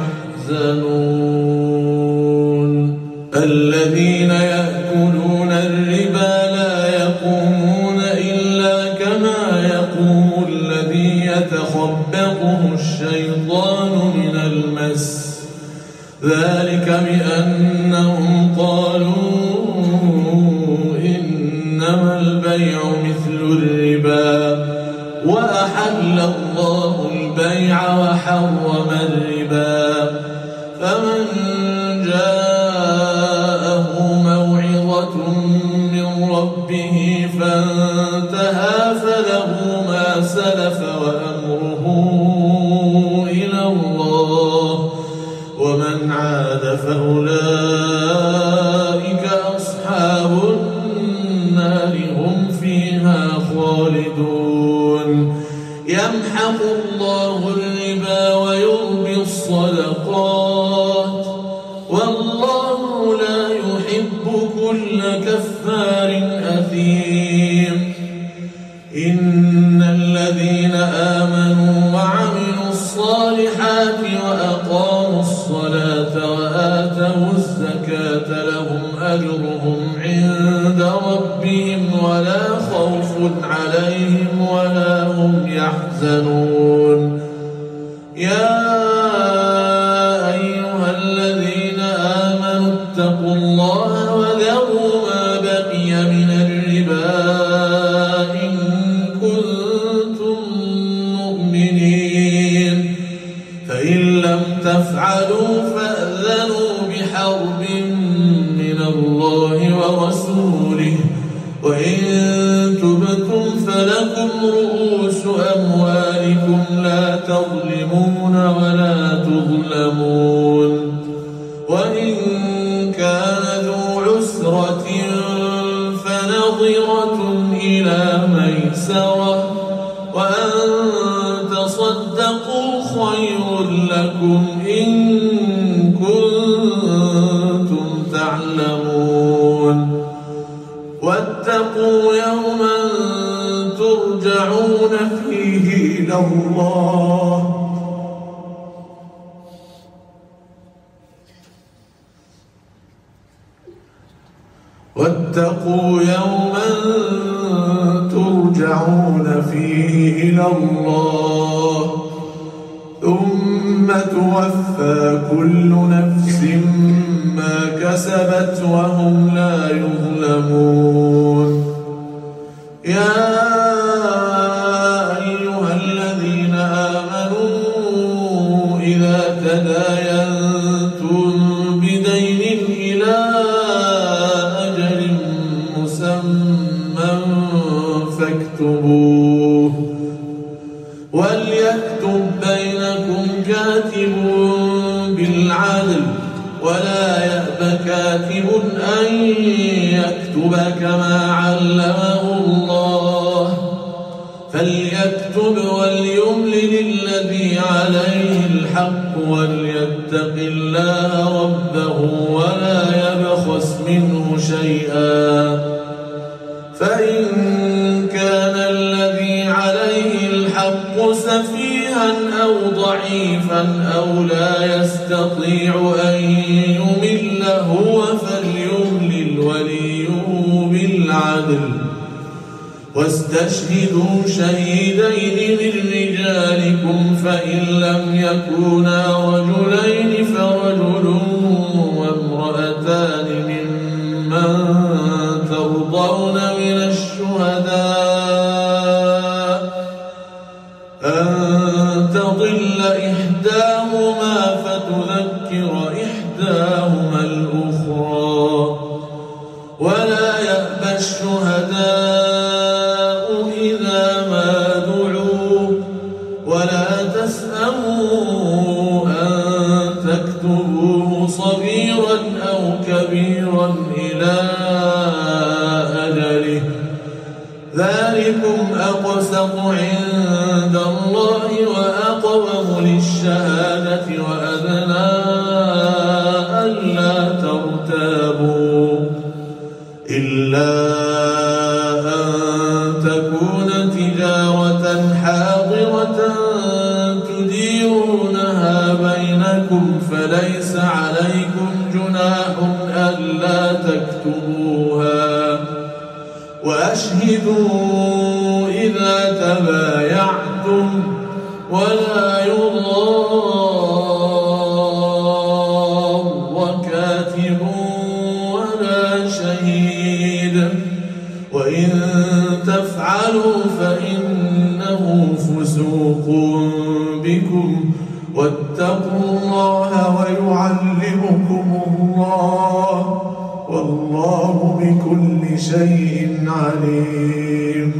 يحزنون الذين يأكلون الربا لا يقومون إلا كما يقوم الذي يتخبطه الشيطان من المس ذلك بأنهم قالوا إنما البيع مثل الربا وأحل الله البيع وحرم الربا فمن جاءه موعظة من ربه فانتهى فله ما سلف وأمره إلى الله ومن عاد فأولئك أصحاب النار هم فيها خالدون يمحق الله الربا ويربي الصدقات والله لا يحب كل كفار أثيم إن الذين آمنوا وعملوا الصالحات وأقاموا الصلاة وآتوا الزكاة لهم أجرهم عند ربهم ولا خوف عليهم ولا هم يحزنون يا أيها الذين آمنوا اتقوا الله وذروا ما بقي من الربا إن كنتم مؤمنين فإن لم تفعلوا فأذنوا بحرب من الله ورسوله وإن تبتم فلكم رؤوس أموالكم لا تظلمون ولا تظلمون وإن كان ذو عسرة فنظرة ميسرة وأن تصدقوا خير لكم إن كنتم تعلمون واتقوا يوما ترجعون فيه إلى الله واتقوا يوما ترجعون فيه إلى الله ثم توفى كل نفس ما كسبت وهم لا يظلمون يا أيها الذين آمنوا إذا تداينتم بدين إلى أجل مسمى فاكتبوه وليكتب بينكم كاتب بالعدل ولا يأب كاتب أن يكتب كما علمه الله فليكتب وليملل الذي عليه الحق وليتق الله ربه ولا يبخس منه شيئا فإن كان الذي عليه الحق سفيها أو ضعيفا أو لا يستطيع أن يمل هو فليملل وليه بالعدل واستشهدوا شهيدين من رجالكم فإن لم يكونا رجلين فرجل وامرأتان ممن ترضون من الشهداء أن تضل إحداهما فتذكر إحداهما الأخرى ولا يأبى الشهداء إذا ما دعوا ولا تسأموا أن تكتبوه صغيرا أو كبيرا إلى أجله ذلكم أقسط عند الله وأقوم للشهادة وأدنى ألا ترتابوا إلا أن تكون تجارة حاضرة تديرونها بينكم فليس عليكم جناح ألا تكتبوها وأشهدوا إذا تبايعتم ولا يضار كاتب ولا شهيد وإن تفعلوا فإنه فسوق بكم واتقوا الله ويعلمكم الله والله بكل شيء عليم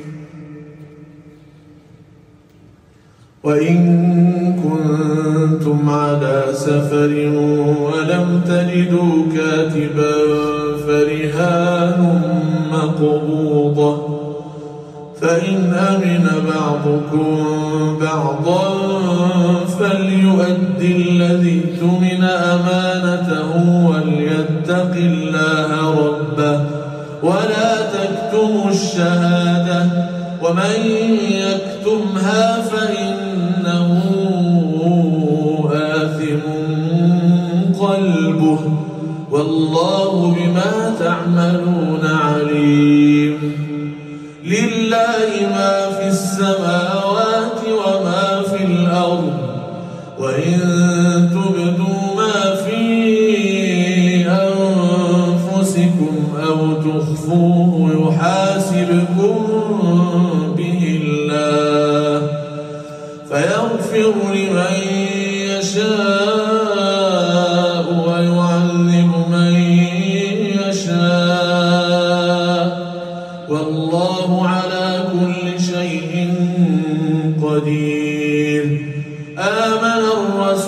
وإن كنتم على سفر ولم تجدوا كاتبا فرهان مقبوضة فإن أمن بعضكم بعضا فليؤدي الذي اؤتمن أمانته وليتق الله ربه ولا تكتموا الشهادة ومن يكتمها فإنه آثم قلبه والله بما تعملون عليم لله ما في السماوات وما في الأرض وإن تبدوا ما في أنفسكم أو تخفوه يحاسبكم به الله فيغفر لمن يشاء ويعذب من يشاء والله على كل شيء قدير آمن الرسول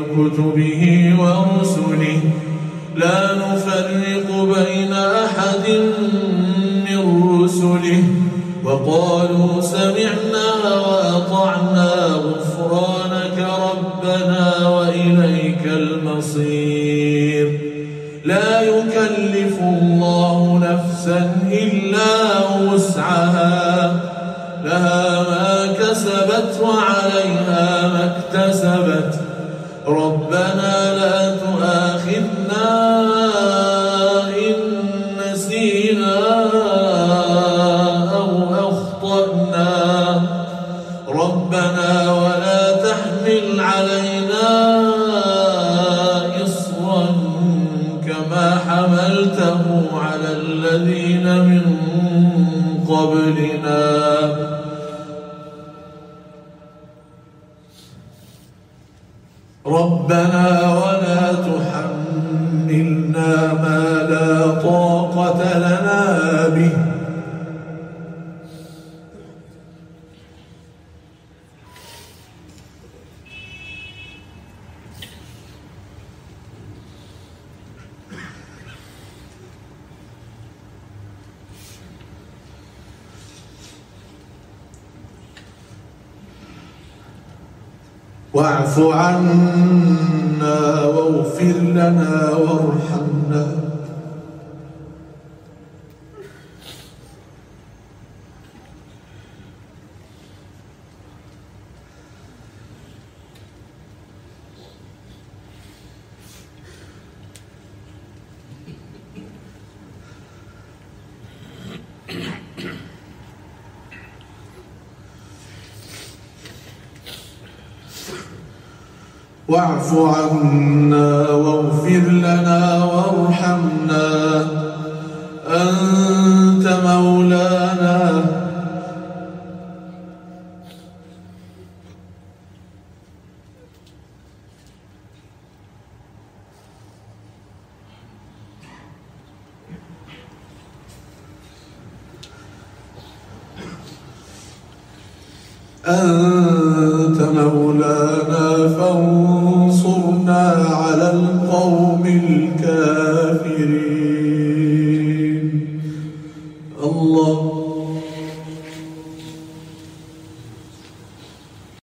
كتبه ورسله لا نفرق بين أحد من رسله وقالوا سمعنا وأطعنا غفرانك ربنا وإليك المصير. لا يكلف الله نفسا إلا وسعها لها ما كسبت وعليها ما اكتسبت ربنا لا تؤاخذنا إن نسينا أو أخطأنا ربنا ولا تحمل علينا إصرا كما حملته على الذين من قبلنا ربنا ولا تحملنا ما لا طاقة لنا به واعف عنا واغفر لنا وارحمنا واعف عنا واغفر لنا وارحمنا أنت مولانا فانصرنا على القوم الكافرين. الله